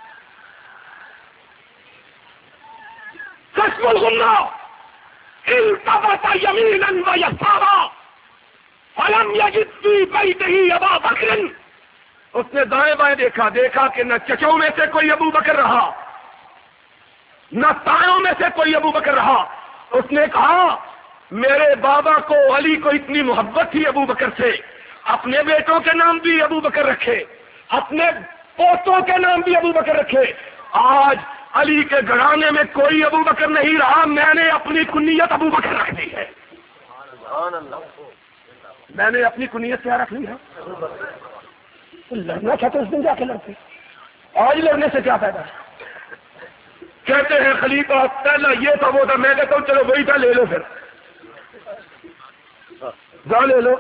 کشف الغمہ التفت یمینا و یسارا فلم یجد فی بیتہ ابا بکر. اس نے دائیں بائیں دیکھا, دیکھا کہ نہ چچوں میں سے کوئی ابو بکر رہا نہ تایوں میں سے کوئی ابو بکر رہا. اس نے کہا میرے بابا کو علی کو اتنی محبت تھی ابو بکر سے, اپنے بیٹوں کے نام بھی ابو بکر رکھے, اپنے پوتوں کے نام بھی ابو بکر رکھے. آج علی کے گھرانے میں کوئی ابو بکر نہیں رہا, میں نے اپنی کنیت ابو بکر رکھ دی ہے. میں نے اپنی کنیت کیا رکھ لی ہے؟ لڑنا چاہتے اس دن جا کے لڑتے, آج لڑنے سے کیا فائدہ؟ کہتے ہیں خلیفہ پہلا یہ تھا وہ تھا, میں کہتا ہوں چلو وہی تھا, لے لو پھر جا لے لو,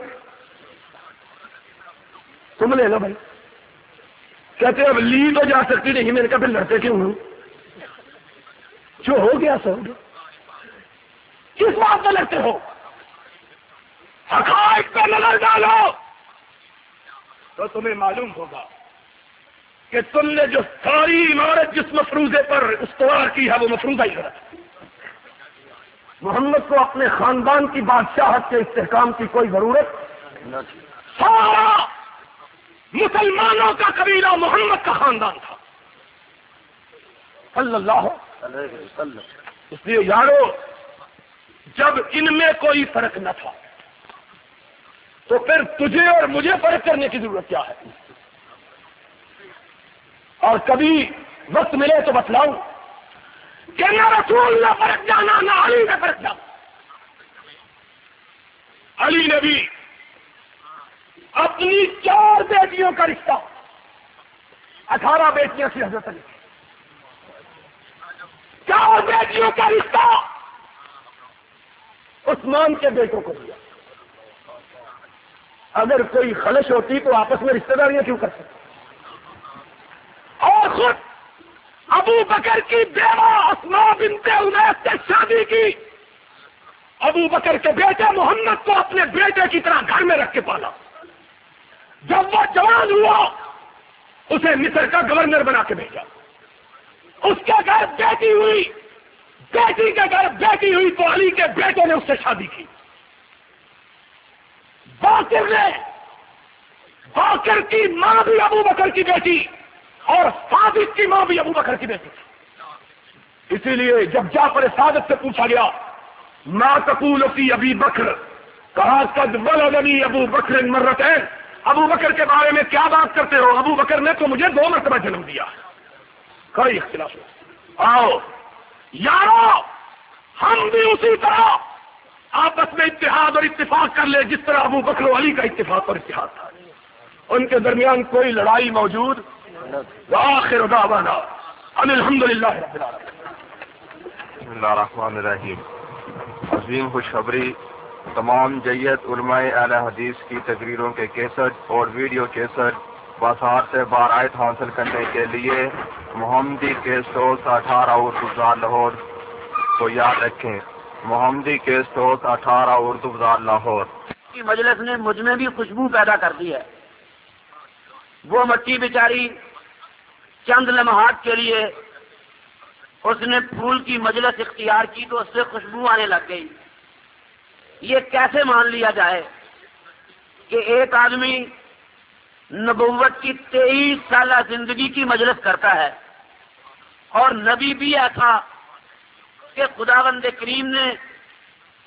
تم لے لو بھائی. کہتے ہیں اب لی تو جا سکتی نہیں, میں نے کہا پھر لڑتے کیوں ہوں؟ جو ہو گیا سو گیا, کس بات پہ لڑتے ہو؟ حقائق پہ نظر ڈالو تو تمہیں معلوم ہوگا کہ تم نے جو ساری عمارت جس مفروضے پر استوار کی ہے وہ مفروضہ ہی غلط. محمد کو اپنے خاندان کی بادشاہت کے استحکام کی کوئی ضرورت نہیں. سارا مسلمانوں کا قبیلہ محمد کا خاندان تھا صلی اللہ علیہ وسلم. اس لیے یارو جب ان میں کوئی فرق نہ تھا تو پھر تجھے اور مجھے فرق کرنے کی ضرورت کیا ہے؟ اور کبھی وقت ملے تو بتلاؤں کہ نہ رسول نہ فرق جانا نہ علی نے فرق جانا. علی نے بھی اپنی چار بیٹیوں کا رشتہ اٹھارہ بیٹیاں سے حضرت علی, چار بیٹیوں کا رشتہ عثمان کے بیٹوں کو دیا. اگر کوئی خلش ہوتی تو آپس میں رشتہ داریاں کیوں کرتے؟ اور خود ابو بکر کی بیوہ اسماء بنت امیس سے شادی کی. ابو بکر کے بیٹے محمد کو اپنے بیٹے کی طرح گھر میں رکھ کے پالا. جب وہ جوان ہوا اسے مصر کا گورنر بنا کے بھیجا. اس کے گھر بیٹی ہوئی, بیٹی کے گھر بیٹی ہوئی تو علی کے بیٹے نے اس سے شادی کی. باقر نے, باقر کی ماں بھی ابو بکر کی بیٹی اور صادق کی ماں بھی ابو بکر کی بیٹی. اسی لیے جب جعفر صادق سے پوچھا گیا ما تقول فی ابی بکر, کہا قد ولدنی ابو بکر مرتین, ابو بکر کے بارے میں کیا بات کرتے ہو؟ ابو بکر نے تو مجھے دو مرتبہ جنم دیا. کوئی اختلاف نہیں. آؤ یارو ہم بھی اسی طرح آپس میں اتحاد اور اتفاق کر لے جس طرح ابو بکر و علی کا اتفاق اور اتحاد تھا. ان کے درمیان کوئی لڑائی موجود. وآخر دعوانا ان الحمدللہ رب العالمین. بسم اللہ الرحمن الرحیم. عظیم خوشخبری, تمام جیت علماء اہل حدیث کی تقریروں کے کیسٹ اور ویڈیو کیسٹ بازار سے بارآت حاصل کرنے کے لیے محمدی کیسٹ ہاؤس اٹھارہ اردو بازار لاہور کو یاد رکھیں. محمدی کیسٹ ہاؤس اٹھارہ اردو بازار لاہور. کی مجلس نے مجھ میں بھی خوشبو پیدا کر دی ہے. وہ مٹی بیچاری چند لمحات کے لیے اس نے پھول کی مجلس اختیار کی تو اس سے خوشبو آنے لگ گئی. یہ کیسے مان لیا جائے کہ ایک آدمی نبوت کی تیئیس سالہ زندگی کی مجلس کرتا ہے اور نبی بھی ایسا کہ خداوند کریم نے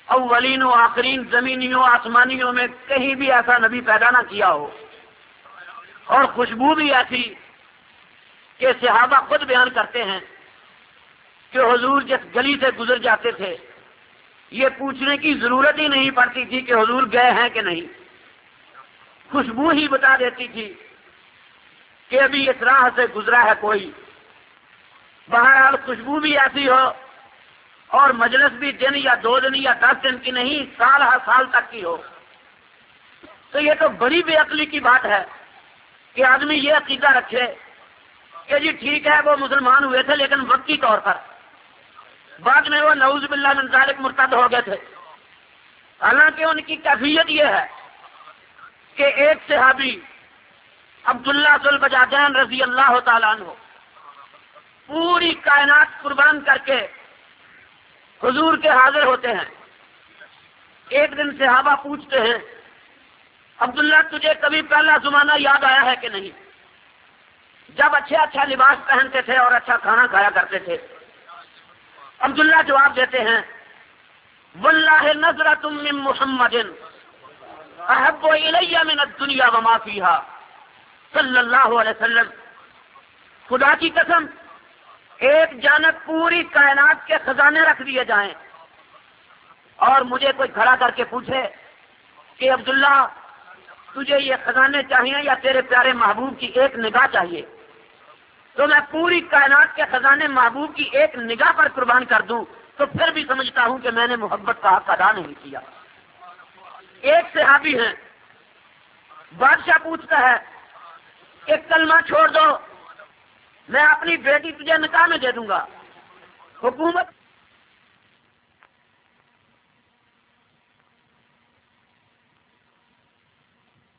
اولین و آخرین زمینیوں آسمانیوں میں کہیں بھی ایسا نبی پیدا نہ کیا ہو، اور خوشبو بھی ایسی کہ صحابہ خود بیان کرتے ہیں کہ حضور جس گلی سے گزر جاتے تھے یہ پوچھنے کی ضرورت ہی نہیں پڑتی تھی کہ حضور گئے ہیں کہ نہیں، خوشبو ہی بتا دیتی تھی کہ ابھی اس راہ سے گزرا ہے کوئی۔ بہرحال خوشبو بھی ایسی ہو اور مجلس بھی دن یا دو دن یا دس دن کی نہیں، سال ہر سال تک کی ہو، تو یہ تو بڑی بے عقلی کی بات ہے کہ آدمی یہ عقیدہ رکھے کہ جی ٹھیک ہے وہ مسلمان ہوئے تھے لیکن وقتی طور پر، بعد میں وہ نعوذ باللہ من ذالک مرتد ہو گئے تھے۔ حالانکہ ان کی کیفیت یہ ہے کہ ایک صحابی عبداللہ ذو البجاجین رضی اللہ تعالیٰ عنہ پوری کائنات قربان کر کے حضور کے حاضر ہوتے ہیں۔ ایک دن صحابہ پوچھتے ہیں عبداللہ تجھے کبھی پہلا زمانہ یاد آیا ہے کہ نہیں، جب اچھے اچھا لباس پہنتے تھے اور اچھا کھانا کھایا کرتے تھے؟ عبداللہ جواب دیتے ہیں واللہ نظرۃ من محمد احب الی من الدنیا وما فیہا صلی اللہ علیہ وسلم، خدا کی قسم ایک جانب پوری کائنات کے خزانے رکھ دیے جائیں اور مجھے کوئی کھڑا کر کے پوچھے کہ عبداللہ تجھے یہ خزانے چاہیے یا تیرے پیارے محبوب کی ایک نگاہ چاہیے، تو میں پوری کائنات کے خزانے محبوب کی ایک نگاہ پر قربان کر دوں تو پھر بھی سمجھتا ہوں کہ میں نے محبت کا حق ادا نہیں کیا۔ ایک صحابی ہیں، بادشاہ پوچھتا ہے کہ کلمہ چھوڑ دو میں اپنی بیٹی تجھے نکاح میں دے دوں گا، حکومت